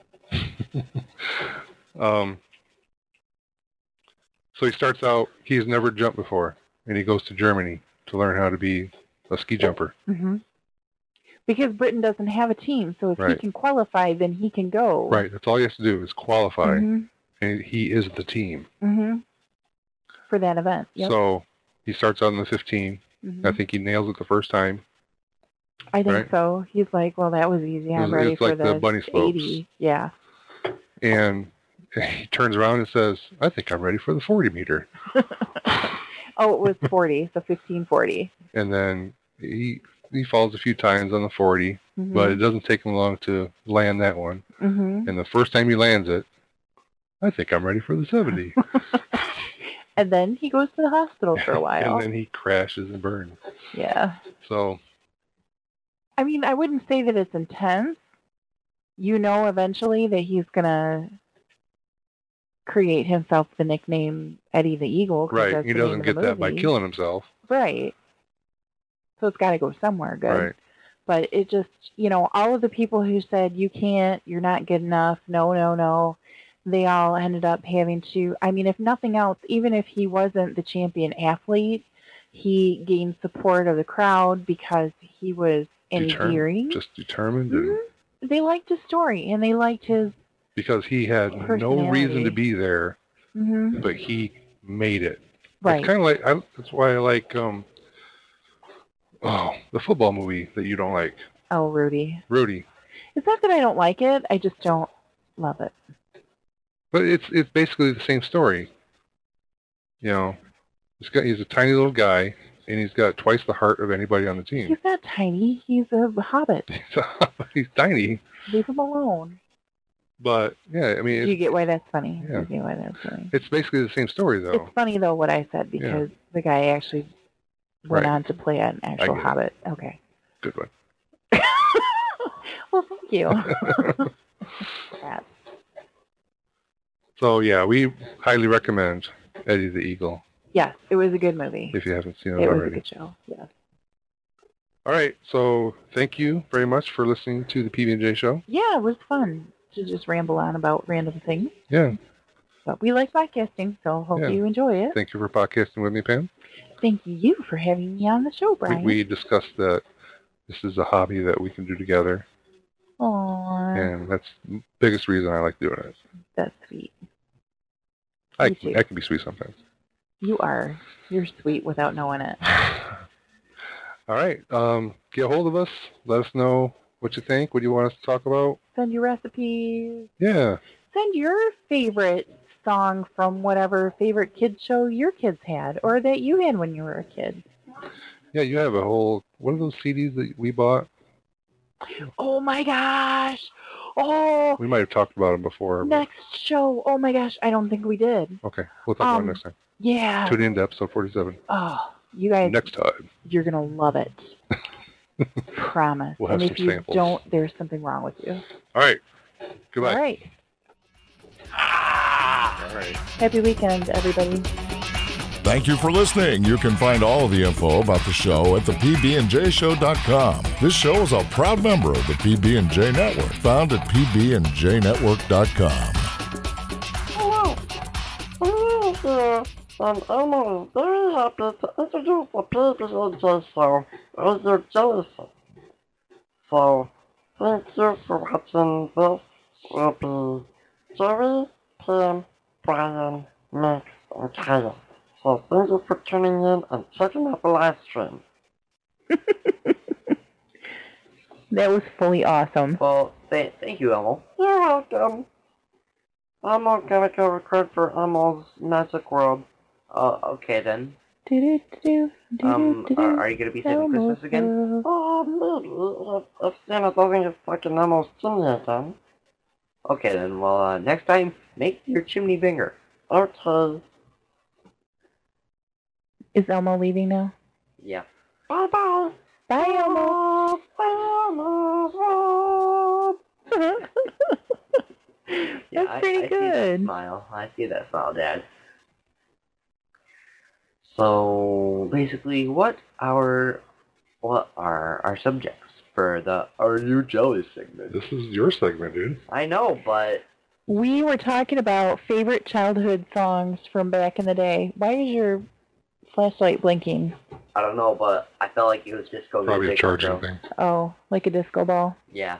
So he starts out, he's never jumped before, and he goes to Germany to learn how to be a ski jumper. Mm-hmm. Because Britain doesn't have a team, so if he can qualify, then he can go. Right, that's all he has to do is qualify, and he is the team. Mm-hmm. For that event, yep. So he starts out on the 15. Mm-hmm. I think he nails it the first time. I think so. He's like, well, that was easy. I'm ready for the bunny slopes. 80. Yeah. And he turns around and says, I think I'm ready for the 40-meter. Oh, it was 40, so 1540. And then he falls a few times on the 40, but it doesn't take him long to land that one. Mm-hmm. And the first time he lands it, I think I'm ready for the 70. And then he goes to the hospital for a while. And then he crashes and burns. Yeah. So. I mean, I wouldn't say that it's intense. Eventually that he's going to create himself the nickname Eddie the Eagle. Right. He doesn't get that by killing himself. Right. So it's got to go somewhere good. Right. But it just, all of the people who said, you can't, you're not good enough, no, they all ended up having to, if nothing else, even if he wasn't the champion athlete, he gained support of the crowd because he was endearing. Just determined. Mm-hmm. They liked his story, and they liked his because he had no reason to be there, but he made it. Right. It's kind of like, that's why I like the football movie that you don't like. Oh, Rudy. It's not that I don't like it, I just don't love it. But it's basically the same story. He's a tiny little guy, and he's got twice the heart of anybody on the team. He's not tiny. He's a hobbit. He's tiny. Leave him alone. But, yeah, you get why that's funny. Yeah. You get why that's funny. It's basically the same story, though. It's funny, though, what I said, because the guy actually went on to play an actual hobbit. Okay. Good one. Well, thank you. So yeah, we highly recommend Eddie the Eagle Yes, it was a good movie. if you haven't seen it It was a already. good show. Yes. All right, so thank you very much for listening to the PB&J show. Yeah, it was fun to just ramble on about random things. Yeah, But we like podcasting, so hope Yeah. you enjoy it. thank you for podcasting with me, Pam. Thank you for having me on the show, Brian. We discussed that this is a hobby that we can do together, Aww, and that's the biggest reason I like doing it. that's sweet. I Me too. can be sweet sometimes. You are. You're sweet without knowing it. All right, get a hold of us. Let us know what you think. What do you want us to talk about? Send your recipes. Yeah, Send your favorite song from whatever favorite kids show your kids had or that you had when you were a kid. yeah. You have a whole one of those CDs that we bought. Oh my gosh. Oh, We might have talked about them before. But, next show. Oh my gosh. I don't think we did. okay, we'll talk about it next time. Yeah. Tune in to episode 47 Oh, you guys, next time. you're going to love it. Promise. We'll have and if some you samples. don't, there's something wrong with you. All right, goodbye. All right. All right. Happy weekend, everybody. Thank you for listening. You can find all of the info about the show at thepbnjshow.com. This show is a proud member of the PB&J Network, found at pbnjnetwork.com. Hello. I'm here, and I'm very happy to introduce the PB&J show as your Jellison. So, thank you for watching. This will be Joey, Pam, Brian, Max, and Kyle. So thank you for tuning in and checking out the live stream. That was fully awesome. Well, thank you, Elmo. You're welcome. I'm gonna go record for Elmo's Magic World. Okay then. Are you gonna be saving Christmas again? Maybe, if Santa doesn't get stuck in Elmo's chimney again. Okay then, well, next time, make your chimney bigger. Okay. Is Elmo leaving now? Yeah. Bye-bye. Bye, Elmo. Yeah, That's pretty I see that good. smile. I see that smile, Dad. So, basically, what are our subjects for the Are You Jealous segment? This is your segment, dude. I know, but We were talking about favorite childhood songs from back in the day. Why is your flashlight blinking? I don't know, but I felt like it was disco Probably a music. charging so- thing. Oh, like a disco ball. Yeah.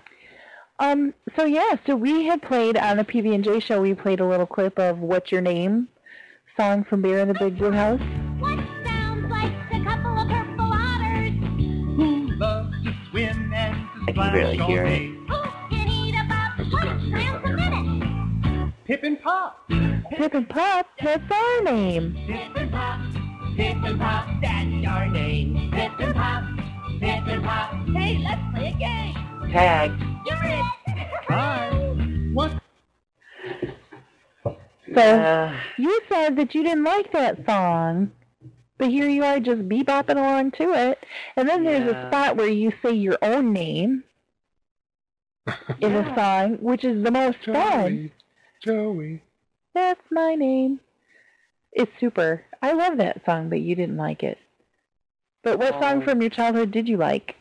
So we had played on the PB&J show, we played a little clip of What's Your Name song from Bear in the Big Blue House. What sounds like a couple of purple otters? Who loves to swim and to I can barely hear it. Who can eat about 20 grams a minute? Pip and Pop. Pip and Pop, that's our name. Pip and Pop, that's our name. Pip and Pop, Hey, let's play a game. Tag. You're it. Hi. What? So you said that you didn't like that song, but here you are just bebopping along to it. And then there's a Yeah. spot where you say your own name in a song, which is the most fun. Joey. That's my name. It's super. I love that song, but you didn't like it. But what song from your childhood did you like?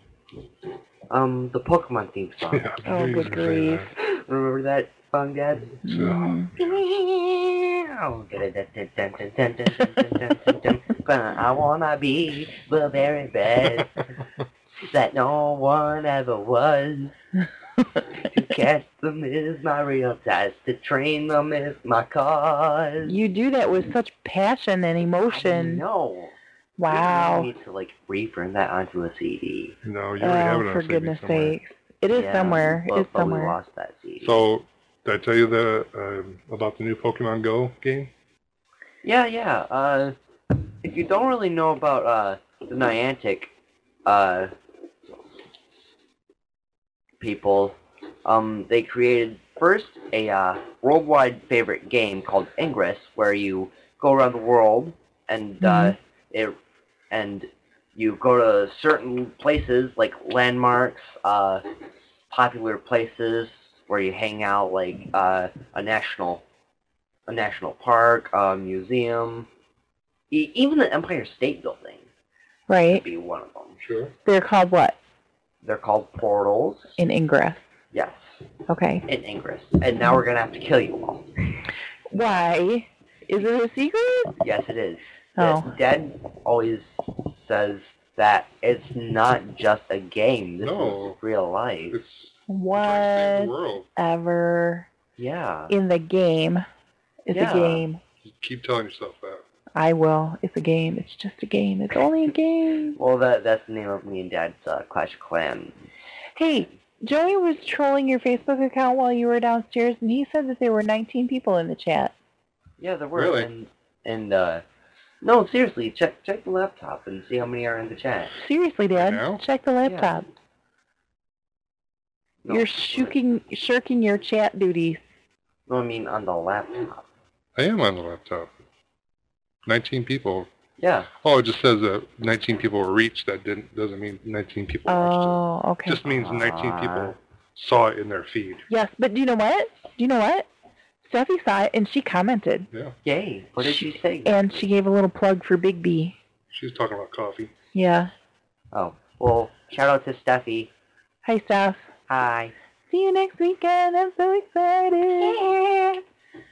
The Pokemon theme song. Yeah, Oh, please good say grief. Remember that song, Dad? that. Yeah. I wanna be the very best that no one ever was. To catch them is my real task. To train them is my cause. You do that with such passion and emotion. No. Wow. I need to reprint that onto a CD. No, you already have it Oh, on for CD goodness somewhere. sakes. It is Yeah, somewhere. but- It's but we somewhere. lost that CD. So, did I tell you about the new Pokemon Go game? Yeah. If you don't really know about the Niantic people, they created first a worldwide favorite game called Ingress, where you go around the world and you go to certain places like landmarks, popular places where you hang out, like a national a national park, a museum, even the Empire State Building Right. could be one of them. Sure. They're called what? They're called portals. In Ingress. Yes, Okay. in Ingress. And now we're going to have to kill you all. Why? Is it a secret? Yes, it is. Oh. Dad always says that it's not just a game. This No. is real life. It's trying to save the world. Whatever Yeah. in the game is Yeah. a game. You keep telling yourself that. I will. It's a game. It's just a game. It's only a game. Well, that's the name of me and Dad's Clash of Clans. Hey, Joey was trolling your Facebook account while you were downstairs, and he said that there were 19 people in the chat. Yeah, there were. Really? And no, seriously, check the laptop and see how many are in the chat. Seriously, Dad, Now? check the laptop. No, You're shirking your chat duties. No, I mean on the laptop. I am on the laptop. 19 people. Yeah. Oh, it just says that 19 people were reached. That doesn't mean 19 people watched Oh, okay. it. Just means 19 people saw it in their feed. Yes, but do you know what? Steffi saw it, and she commented. Yeah. Yay. What did she say? And she gave a little plug for Big B. She's talking about coffee. Yeah. Oh, well, shout out to Steffi. Hi, Steph. Hi. See you next weekend. I'm so excited.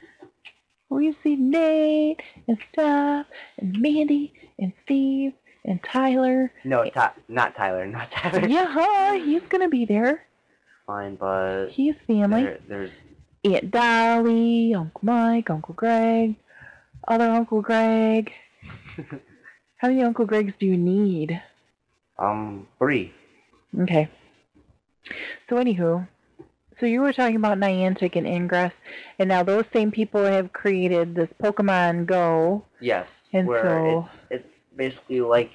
We see Nate and Steph and Mandy and Steve and Tyler. No, not Tyler. Not Tyler. Yeah, he's going to be there. Fine, but He's family. there's Aunt Dolly, Uncle Mike, Uncle Greg, other Uncle Greg. How many Uncle Gregs do you need? 3. Okay. So anywho, so you were talking about Niantic and Ingress, and now those same people have created this Pokemon Go. Yes. And where so, it's basically like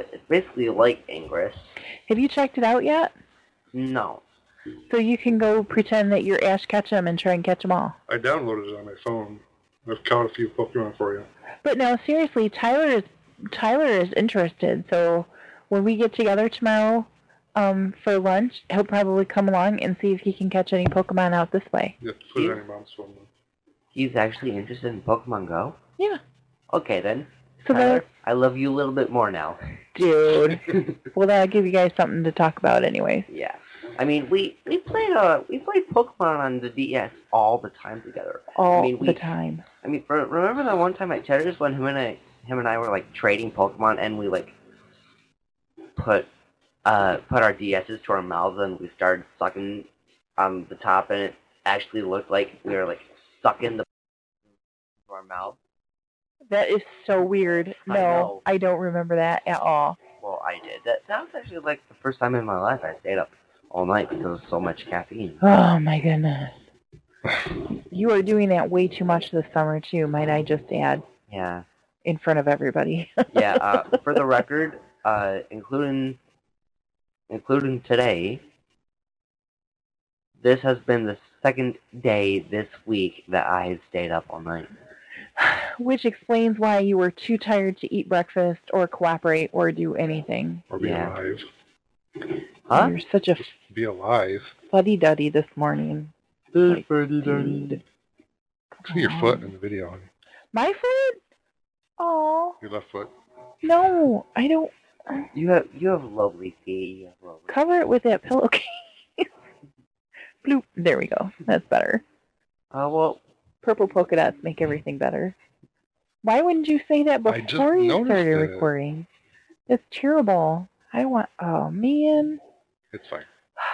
Ingress. have you checked it out yet? No. So you can go pretend that you're Ash Ketchum and try and catch them all. I downloaded it on my phone. I've caught a few Pokemon for you. But no, seriously, Tyler is interested. So when we get together tomorrow for lunch, he'll probably come along and see if he can catch any Pokemon out this way. You have to put it on your mom's phone. He's actually interested in Pokemon Go? Yeah. Okay, then. So Tyler, that's, I love you a little bit more now. dude. Well, that'll give you guys something to talk about anyways. Yeah. I mean, we played Pokemon on the DS all the time together. All I mean, the time. I mean, remember that one time at Cheddar's when him and I were like trading Pokemon and we like put our DSs to our mouths and we started sucking on the top and it actually looked like we were like sucking the to our mouth. That is so weird. I No, know. I don't remember that at all. Well, I did. That was actually like the first time in my life I stayed up all night because of so much caffeine. Oh my goodness. You are doing that way too much this summer too, might I just add, Yeah. in front of everybody. Yeah, for the record, including today, this has been the second day this week that I have stayed up all night. Which explains why you were too tired to eat breakfast or cooperate or do anything. Or be Yeah. alive. Huh? You're such a Be alive. fuddy-duddy this morning. Like, dude. See your foot in the video, honey. My foot? Oh, Your left foot. no, I don't. You have lovely feet. You have lovely. Cover it with that pillowcase. Bloop. There we go. That's better. Well, Purple polka dots make everything better. Why wouldn't you say that I just before you noticed started it. recording? It's terrible. Oh man. It's fine.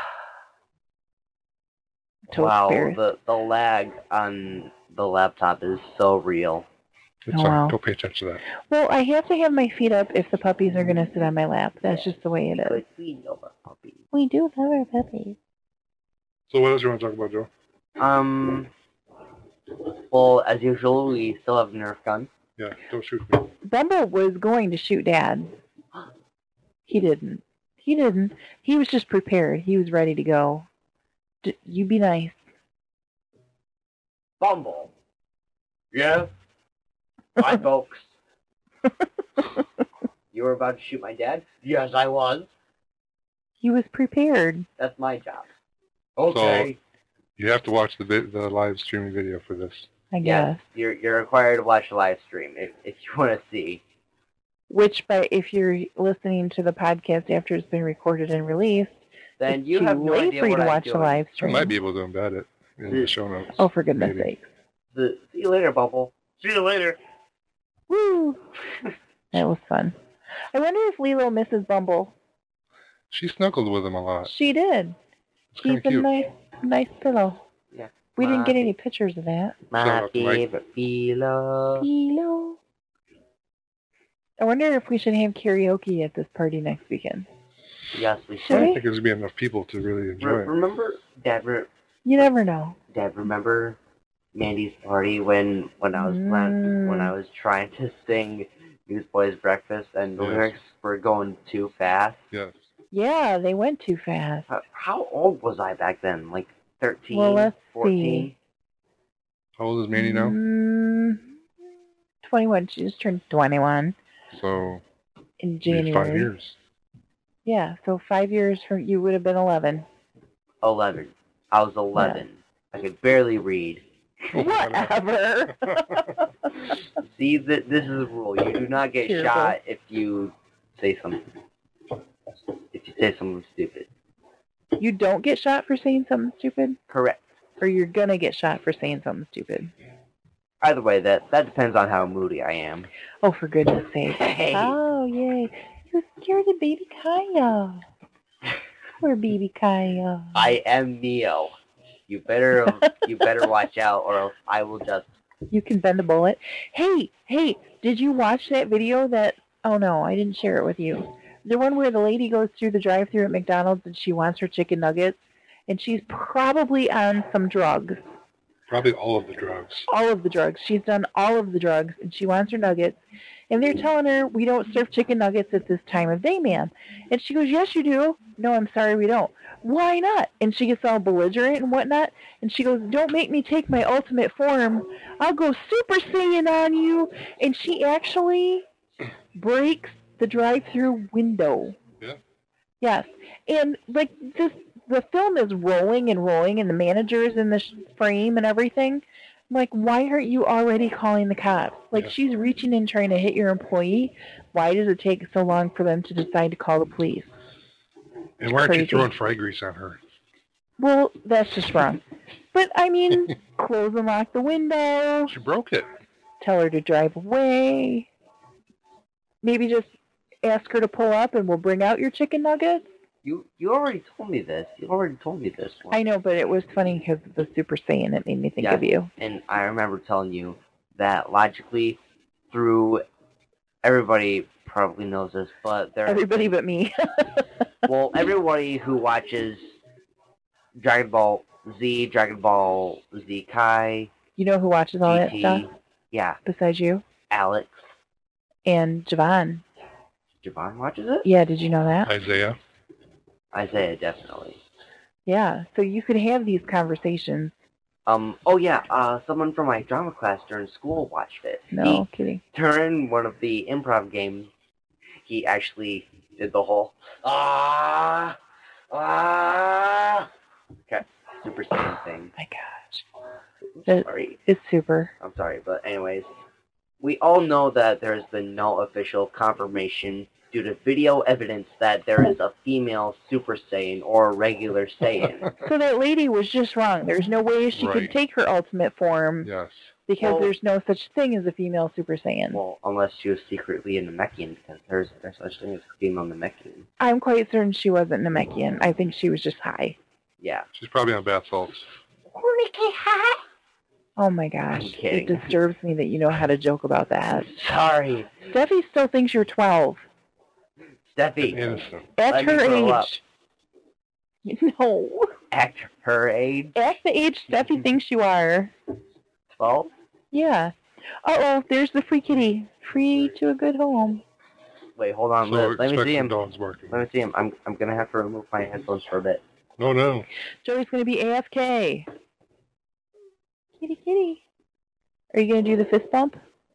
Toast wow, bears. the lag on the laptop is so real. It's Oh, fine. wow. Don't pay attention to that. Well, I have to have my feet up if the puppies are going to sit on my lap. That's just the way it is. But we know our puppy. We do love our puppies. So what else you want to talk about, Joe? Well, as usual, we still have Nerf guns. Yeah, don't shoot me. Bumble was going to shoot Dad. He didn't. He was just prepared. He was ready to go. You be nice. Bumble. Yeah. Hi, folks. You were about to shoot my dad? Yes, I was. He was prepared. That's my job. Okay. You have to watch the live streaming video for this. I guess. Yes, you're required to watch the live stream if you want to see. Which, if you're listening to the podcast after it's been recorded and released, Then it's you too have no late idea for you what to I'm watch the doing. live I stream. might be able to embed it in the show notes. Oh, for goodness Maybe. sakes. See you later, Bumble. See you later. Woo! That was fun. I wonder if Lilo misses Bumble. She snuggled with him a lot. She did. It's He's kind of a cute. nice pillow. Yeah. We didn't get any pictures of that. My Shout out to Mike. favorite philo. Philo. I wonder if we should have karaoke at this party next weekend. Yes, we I Should should. don't we? think there's going to be enough people to really enjoy it. Remember, Dad, You never know. remember Mandy's party when I was when I was trying to sing Newsboys Breakfast and the Yes. lyrics were going too fast? Yes. Yeah, they went too fast. How old was I back then? Like 13, Well, let's 14? How old is Mandy now? 21. She just turned 21 So, in maybe January. 5 years. Yeah, so 5 years from you would have been 11. 11. I was 11. I could barely read. Whatever. See, this is the rule. You do not get Terrible. shot if you say something. If you say something stupid. You don't get shot for saying something stupid? Correct. Or you're gonna get shot for saying something stupid? Either way, that depends on how moody I am. Oh, for goodness sake. Hey. Oh, yay. You scared of baby Kaya. Poor baby Kaya. I am Neo. You better watch out, or else I will just. You can bend a bullet. Hey, did you watch that video that... Oh, no, I didn't share it with you. The one where the lady goes through the drive-thru at McDonald's and she wants her chicken nuggets, and she's probably on some drugs. Probably all of the drugs. All of the drugs. She's done all of the drugs, and she wants her nuggets. And they're telling her, we don't serve chicken nuggets at this time of day, ma'am. And she goes, yes, you do. No, I'm sorry, we don't. Why not? And she gets all belligerent and whatnot. And she goes, don't make me take my ultimate form. I'll go Super Saiyan on you. And she actually breaks the drive-thru window. Yeah. Yes. And, like, the film is rolling, and the manager is in the frame and everything. I'm like, why aren't you already calling the cops? Like, Yeah. she's reaching in trying to hit your employee. Why does it take so long for them to decide to call the police? And why aren't you Crazy. throwing fry grease on her? Well, that's just wrong. But, I mean, close and lock the window. She broke it. Tell her to drive away. Maybe just ask her to pull up and we'll bring out your chicken nuggets. You already told me this. You already told me this one. I know, but it was funny because of the Super Saiyan. It made me think Yeah. of you. And I remember telling you that logically, through everybody probably knows this, but there. Everybody but me. Well, everybody who watches Dragon Ball Z, Dragon Ball Z Kai, You know who watches all that GT, stuff yeah, besides you? Alex, And Javon. Javon watches it. Yeah, did you know that? Isaiah. Isaiah definitely. Yeah, so you could have these conversations. Oh yeah, someone from my drama class during school watched it. No, kidding. During one of the improv games, he actually did the whole okay, Super Saiyan thing. My gosh. Sorry, It's super. I'm sorry, but anyways, we all know that there's been no official confirmation due to video evidence that there is a female Super Saiyan or regular Saiyan. So that lady was just wrong. There's no way she could Right. take her ultimate form Yes. because Well- there's no such thing as a female Super Saiyan. Well, unless she was secretly a Namekian, because there's such thing as a female Namekian. I'm quite certain she wasn't Namekian. I think she was just high. Yeah. She's probably on bath salts. Oh my gosh. I'm It kidding. disturbs me that you know how to joke about that. Sorry, Steffi still thinks you're 12. Steffi. Innocent. At Let me her grow up. age. No. At her age, At the age Steffi thinks you are. 12. Yeah. Uh-oh, there's the free kitty. Free to a good home. Wait, hold on, So Liz. Let me expect see some him. dogs barking. Let me see him. I'm gonna have to remove my headphones for a bit. No. Joey's going to be AFK. Kitty, kitty. Are you going to do the fist bump?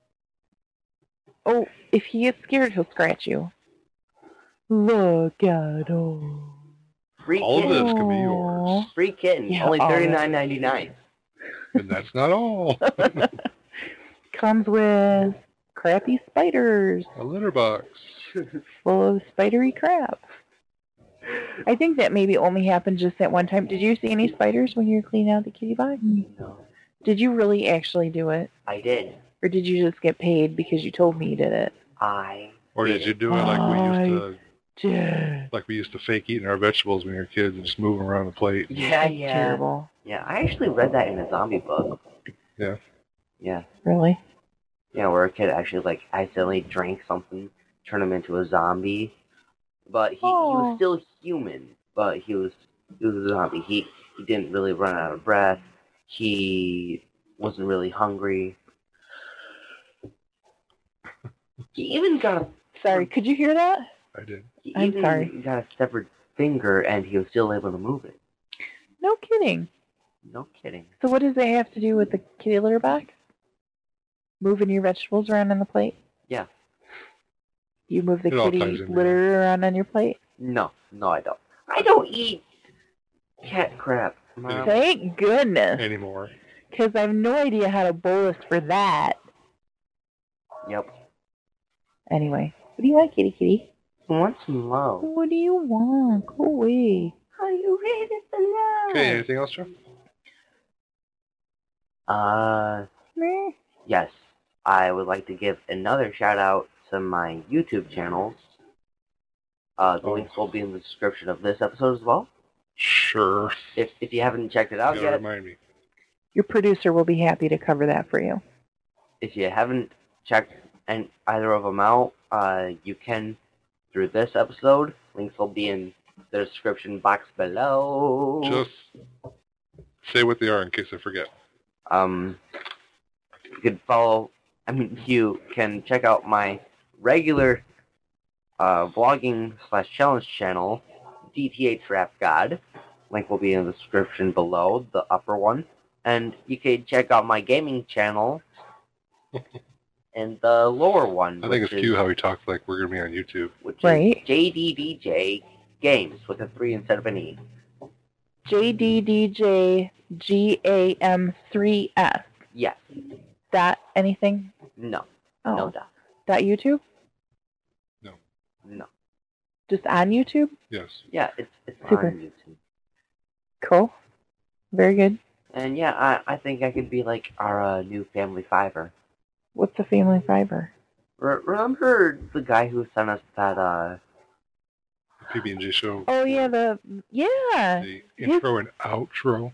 Oh, if he gets scared, he'll scratch you. Look at him. Free All of kitten. this could be yours. Free kitten. Yeah, Only all of it. $39.99. And that's not all. Comes with crappy spiders A litter box. full of spidery crap. I think that maybe only happened just that one time. Did you see any spiders when you were cleaning out the kitty box? No. Did you really actually do it? I did. Or did you just get paid because you told me you did it? Or did you do it like we used to fake eating our vegetables when we were kids and just move them around the plate? Yeah. Terrible. Yeah, I actually read that in a zombie book. Yeah. Yeah. Really? Yeah, where a kid actually like accidentally drank something, turned him into a zombie. But he was still human, but he was a zombie. He didn't really run out of breath. He wasn't really hungry. He even got a... Sorry, could you hear that? I did. I'm sorry. He got a severed finger, and he was still able to move it. No kidding. No kidding. So what does that have to do with the kitty litter box? Moving your vegetables around on the plate? Yeah. You move the It all kitty ties in litter around on your plate? No, I don't. I don't eat cat crap. Mom. Thank goodness. Anymore. Because I have no idea how to bolus for that. Yep. Anyway, what do you want, kitty kitty? Who wants some love? What do you want? Go away. Are you ready for love? Okay, anything else, Joe? Meh. Yes. I would like to give another shout out to my YouTube channels. The links will be in the description of this episode as well. Sure. If you haven't checked it out You gotta yet, remind me. Your producer will be happy to cover that for you. if you haven't checked either of them out, you can through this episode. Links will be in the description box below. Just say what they are in case I forget. You can follow. You can check out my regular vlogging / challenge channel, DTH Rap God. Link will be in the description below, the upper one. And you can check out my gaming channel and the lower one. I think it's cute how he talks like we're going to be on YouTube. Which right. is JDDJ Games with a 3 instead of an E. JDDJGAM3S. Yes. Dot anything? No. Oh. No dot. Dot YouTube? No. No. Just on YouTube? Yes. Yeah, it's Super. on YouTube. Cool. Very good. And yeah, I think I could be like our new Family Fiver. What's the Family Fiber? Remember the guy who sent us that PB&J show. Oh yeah, the intro and outro.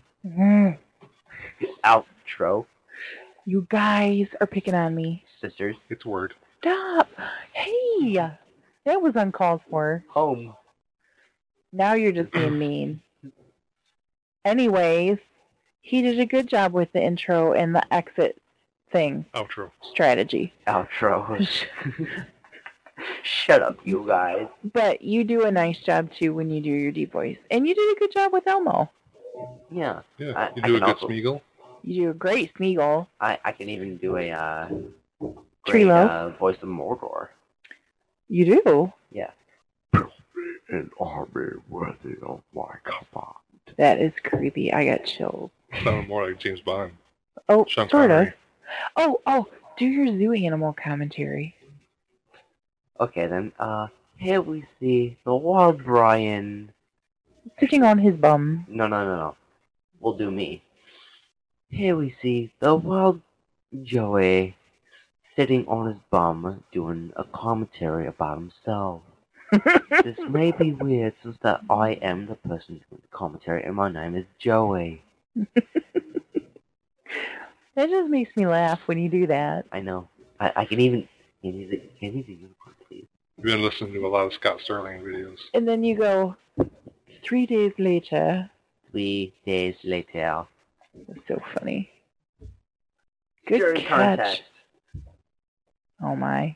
outro. You guys are picking on me. Sisters. It's word. Stop. Hey, that was uncalled for. Home. Now you're just being mean. Anyways, he did a good job with the intro and the exit thing. Outro. Strategy. Outro. Shut up, you guys. But you do a nice job, too, when you do your deep voice. And you did a good job with Elmo. Yeah. Yeah, you do a good Smeagol. You do a great Smeagol. I can even do a Tree great Love. voice of Mordor. You do? Yeah. And army worthy of my command. That is creepy. I got chills. Sounded more like James Bond. Oh, Sean sort of. Connery. Oh, do your zoo animal commentary. Okay, then, here we see the wild Brian. Sitting on his bum. No. We'll do me. Here we see the wild Joey sitting on his bum doing a commentary about himself. This may be weird since that I am the person doing the commentary and my name is Joey. That just makes me laugh when you do that. I know. I can even... Can you use a unicorn, please? You've been listening to a lot of Scott Sterling videos. And then you go, 3 days later. 3 days later. That's so funny. Good During catch. contest. Oh my.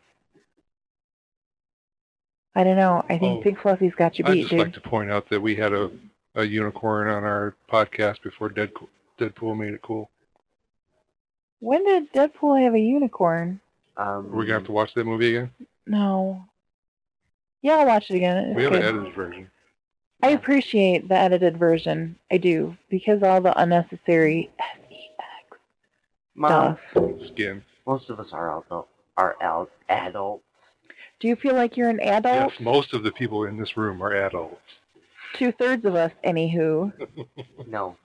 I don't know. I think Big Fluffy's got you I'd beat, just dude. like to point out that we had a unicorn on our podcast before Deadpool made it cool. When did Deadpool have a unicorn? Are we going to have to watch that movie again? No. Yeah, I'll watch it again. It's We have good. an edited version. I appreciate the edited version. I do. Because all the unnecessary SEX Mom, Skin. most of us are adults. Do you feel like you're an adult? Yes, most of the people in this room are adults. 2/3 of us, anywho. No.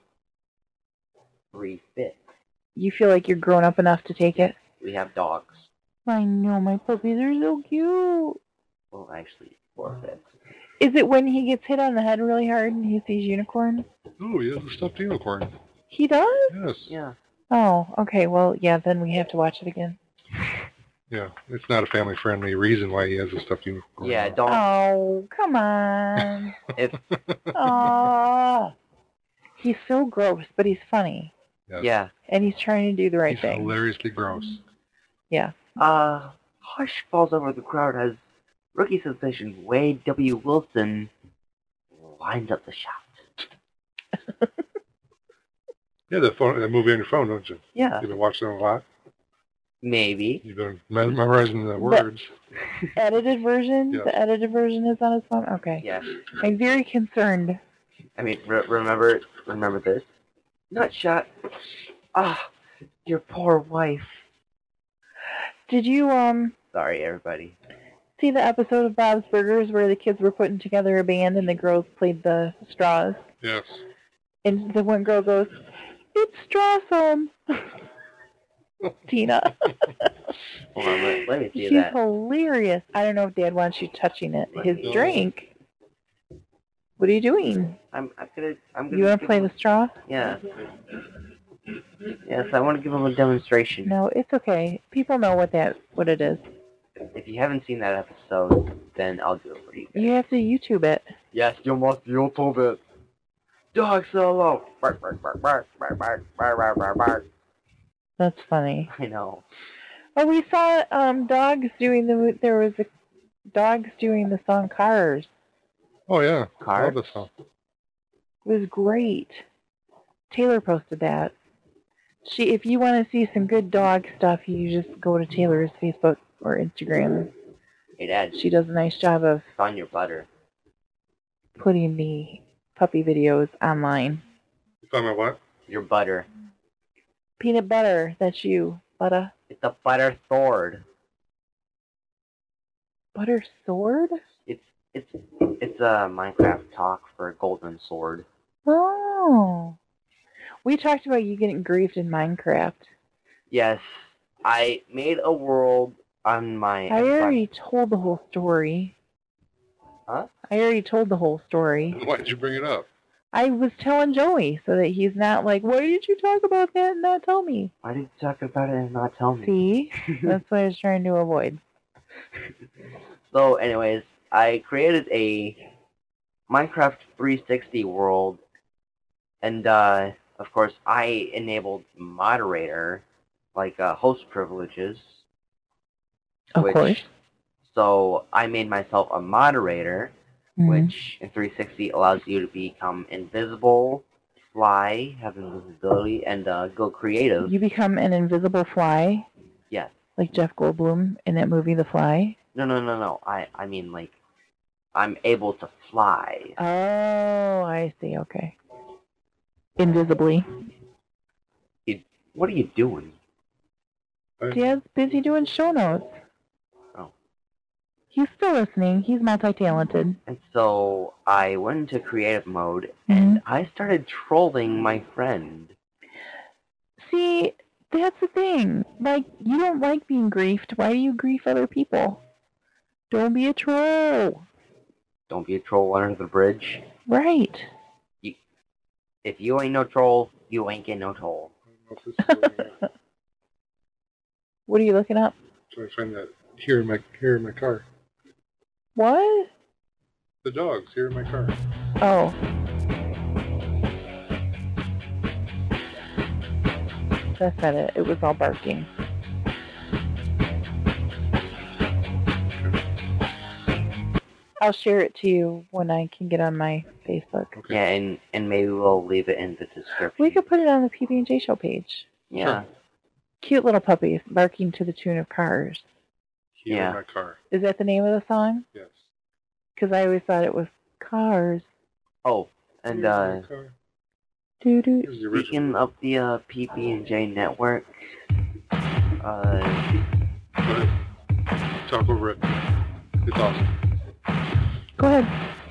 3/5. You feel like you're grown up enough to take it? We have dogs. I know, my puppies are so cute. Well, actually, 4/5. Is it when he gets hit on the head really hard and he sees unicorn? Oh, he has a stuffed unicorn. He does? Yes. Yeah. Oh, okay. Well, yeah, then we have to watch it again. Yeah, it's not a family-friendly reason why he has a stuffed unicorn. Yeah, don't. Oh, come on. If Aw. He's so gross, but he's funny. Yes. yeah. And he's trying to do the right He's thing. hilariously gross. Yeah. Hush falls over the crowd as rookie sensation Wade W. Wilson winds up the shot. Yeah, that movie on your phone, don't you? Yeah. You've been watching it a lot. Maybe. You've been memorizing the words. Edited version? Yes. The edited version is on his phone? Okay. Yeah. I'm very concerned. I mean, remember this. Nut shot. Ah, your poor wife. Did you, Sorry, everybody. see the episode of Bob's Burgers where the kids were putting together a band and the girls played the straws? Yes. And the one girl goes, "It's strawsome." Tina. Hold on, let me see She's that. hilarious. I don't know if Dad wants you touching it. His No. drink. What are you doing? I'm gonna. You want to play the straw? Yeah. Yes, I want to give them a demonstration. No, it's okay. People know what it is. If you haven't seen that episode, then I'll do it for you. You have to YouTube it. Yes, you must YouTube it. Dog solo. Bark, bark, bark, bark, bark, bark, bark, bark, bark, bark. That's funny. I know. Oh, we saw dogs doing dogs doing the song Cars. Oh, yeah. Cars? Love this song. It was great. Taylor posted that. If you want to see some good dog stuff, you just go to Taylor's Facebook or Instagram. Hey, Dad. She does a nice job of It's on your butter. putting the puppy videos online. You talking about what? Your butter. Peanut butter, that's you. Butter. It's a butter sword. Butter sword? It's a Minecraft talk for a golden sword. Oh. We talked about you getting griefed in Minecraft. Yes, I made a world on my. I already told the whole story. Huh? I already told the whole story. Why did you bring it up? I was telling Joey so that he's not like, why did you talk about that and not tell me? Why did you talk about it and not tell me? See? That's what I was trying to avoid. So, anyways, I created a Minecraft 360 world, and of course, I enabled moderator, like host privileges. Of course. So I made myself a moderator, which in 360 allows you to become invisible, fly, have invisibility, and go creative. You become an invisible fly? Yes. Like Jeff Goldblum in that movie, The Fly? No. I mean, like, I'm able to fly. Oh, I see. Okay. Invisibly. What are you doing? Dad's busy doing show notes. Oh. He's still listening. He's multi-talented. And so I went into creative mode, and I started trolling my friend. See, that's the thing. Like, you don't like being griefed. Why do you grief other people? Don't be a troll. Don't be a troll under the bridge. Right. If you ain't no troll, you ain't getting no toll. What are you looking up? So I find that here in my car. What? The dogs here in my car. Oh. That's not it. It was all barking. I'll share it to you when I can get on my Facebook. Okay. Yeah, and maybe we'll leave it in the description. We could put it on the PB&J show page. Yeah. Cute little puppies barking to the tune of Cars. Here in my car. Is that the name of the song? Yes. Because I always thought it was Cars. Oh, and Here in my car. Doo-doo. Here's the original. Speaking of the PB&J network, Go ahead. Talk over it. It's awesome. Go ahead.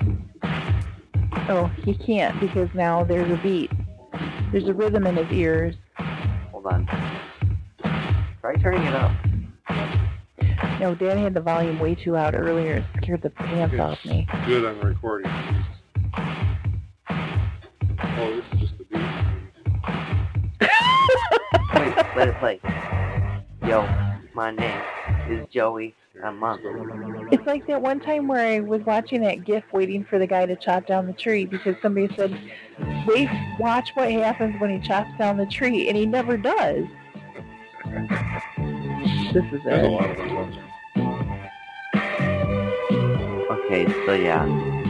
Oh, he can't because now there's a beat. There's a rhythm in his ears. hold on. Try turning it up. No, Dad had the volume way too loud earlier. It scared the pants off me. Good on the recording. Oh, this is just the beat. Wait, let it play. Yo, my name is Joey. I'm on. It's like that one time where I was watching that GIF waiting for the guy to chop down the tree because somebody said, wait, watch what happens when he chops down the tree, and he never does. This is There's a it. lot of those ones. Okay, so yeah.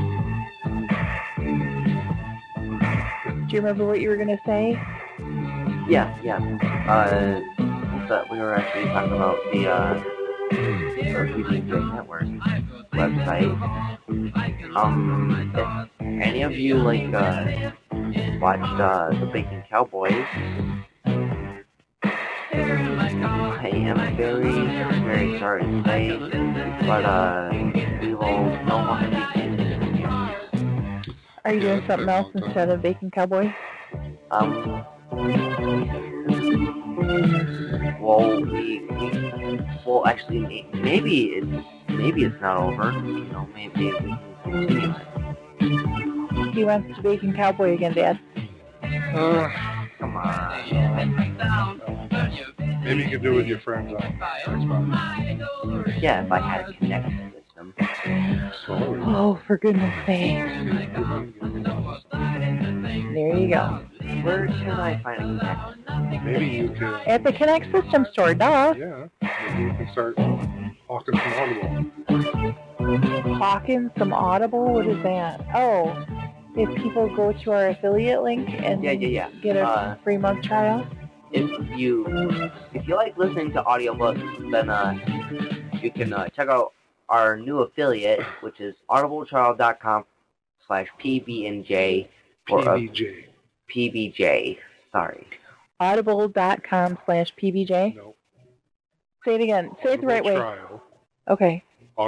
Do you remember what you were going to say? Yeah. But we were actually talking about the PB&J Network website. If any of you watched the Bacon Cowboys, I am very, very sorry to say, but we will no longer be continuing. Are you doing something else instead of Bacon Cowboy? Well, actually, maybe it's not over. You know, maybe we can continue it. He wants to Bacon Cowboy again, Dad. Come on. Maybe you could do it with your friends on Xbox. Yeah, if I had a Kinect system. Oh, for goodness sake. There you go. Where can I find a Kinect? Maybe you can. At the Kinect System store, duh. Yeah. Maybe you can start hawking some Audible. Hawking some Audible? What is that? Oh, if people go to our affiliate link and Yeah. get a free month trial? If you like listening to audiobooks, then you can check out our new affiliate, which is audibletrial.com/PB&J for PBJ. PBJ. Sorry. Audible.com/PBJ? No. Say it again. Say it the right way. Trial. Okay.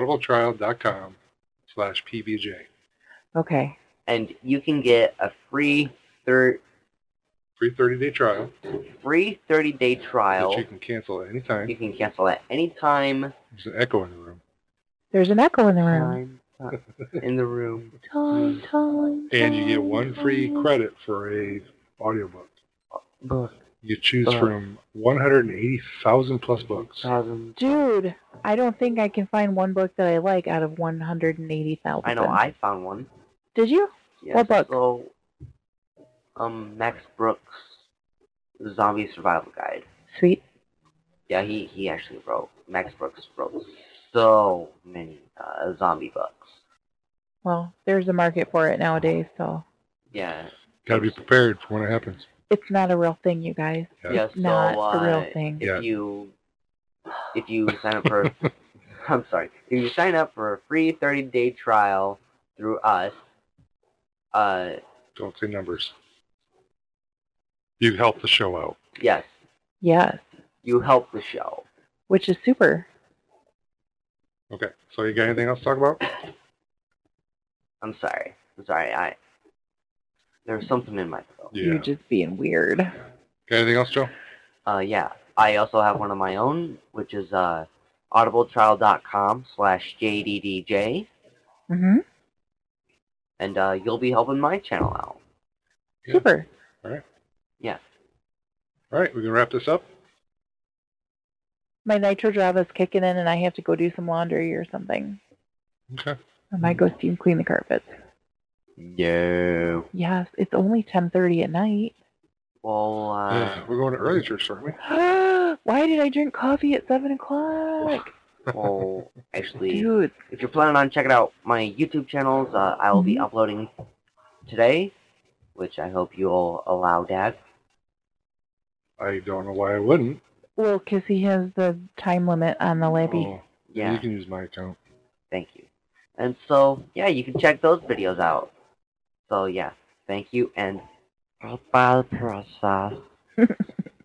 Audibletrial.com/PBJ. Okay. And you can get a free 30-day trial. Free 30-day trial. That you can cancel at any time. You can cancel at any time. There's an echo in the room. There's an echo in the room. In the room. Time. And you get one free credit for a audiobook. You choose from 180,000 plus books. Dude, I don't think I can find one book that I like out of 180,000. I know, I found one. Did you? Yes, What book? So, Max Brooks' Zombie Survival Guide. Sweet. Yeah, he actually wrote, Max Brooks wrote so many zombie books. Well, there's a market for it nowadays, so. Yeah. Gotta be prepared for when it happens. It's not a real thing, you guys. Yeah, It's not a real thing. If you sign up for, I'm sorry, if you sign up for a free 30-day trial through us, Don't say numbers. You help the show out. Yes. Yes. You help the show. Which is super. Okay, so you got anything else to talk about? I'm sorry. There's something in my throat. Yeah. You're just being weird. Got anything else, Joe? Yeah. I also have one of my own, which is audibletrial.com/JDDJ. Mm-hmm. And you'll be helping my channel out. Yeah. Super. All right. Yeah. All right, we can wrap this up. My nitro job is kicking in and I have to go do some laundry or something. Okay. I might go steam clean the carpets. No. Yes, it's only 10:30 at night. Well, Yeah, we're going to early church, aren't we? Why did I drink coffee at 7 o'clock? well, actually, Dude. if you're planning on checking out my YouTube channels, I will be uploading today, which I hope you'll allow, Dad. I don't know why I wouldn't. Well, because he has the time limit on the Lappy. Oh, Yeah. You can use my account. Thank you. And so, yeah, you can check those videos out. So, yeah, thank you, and Goodbye, princess.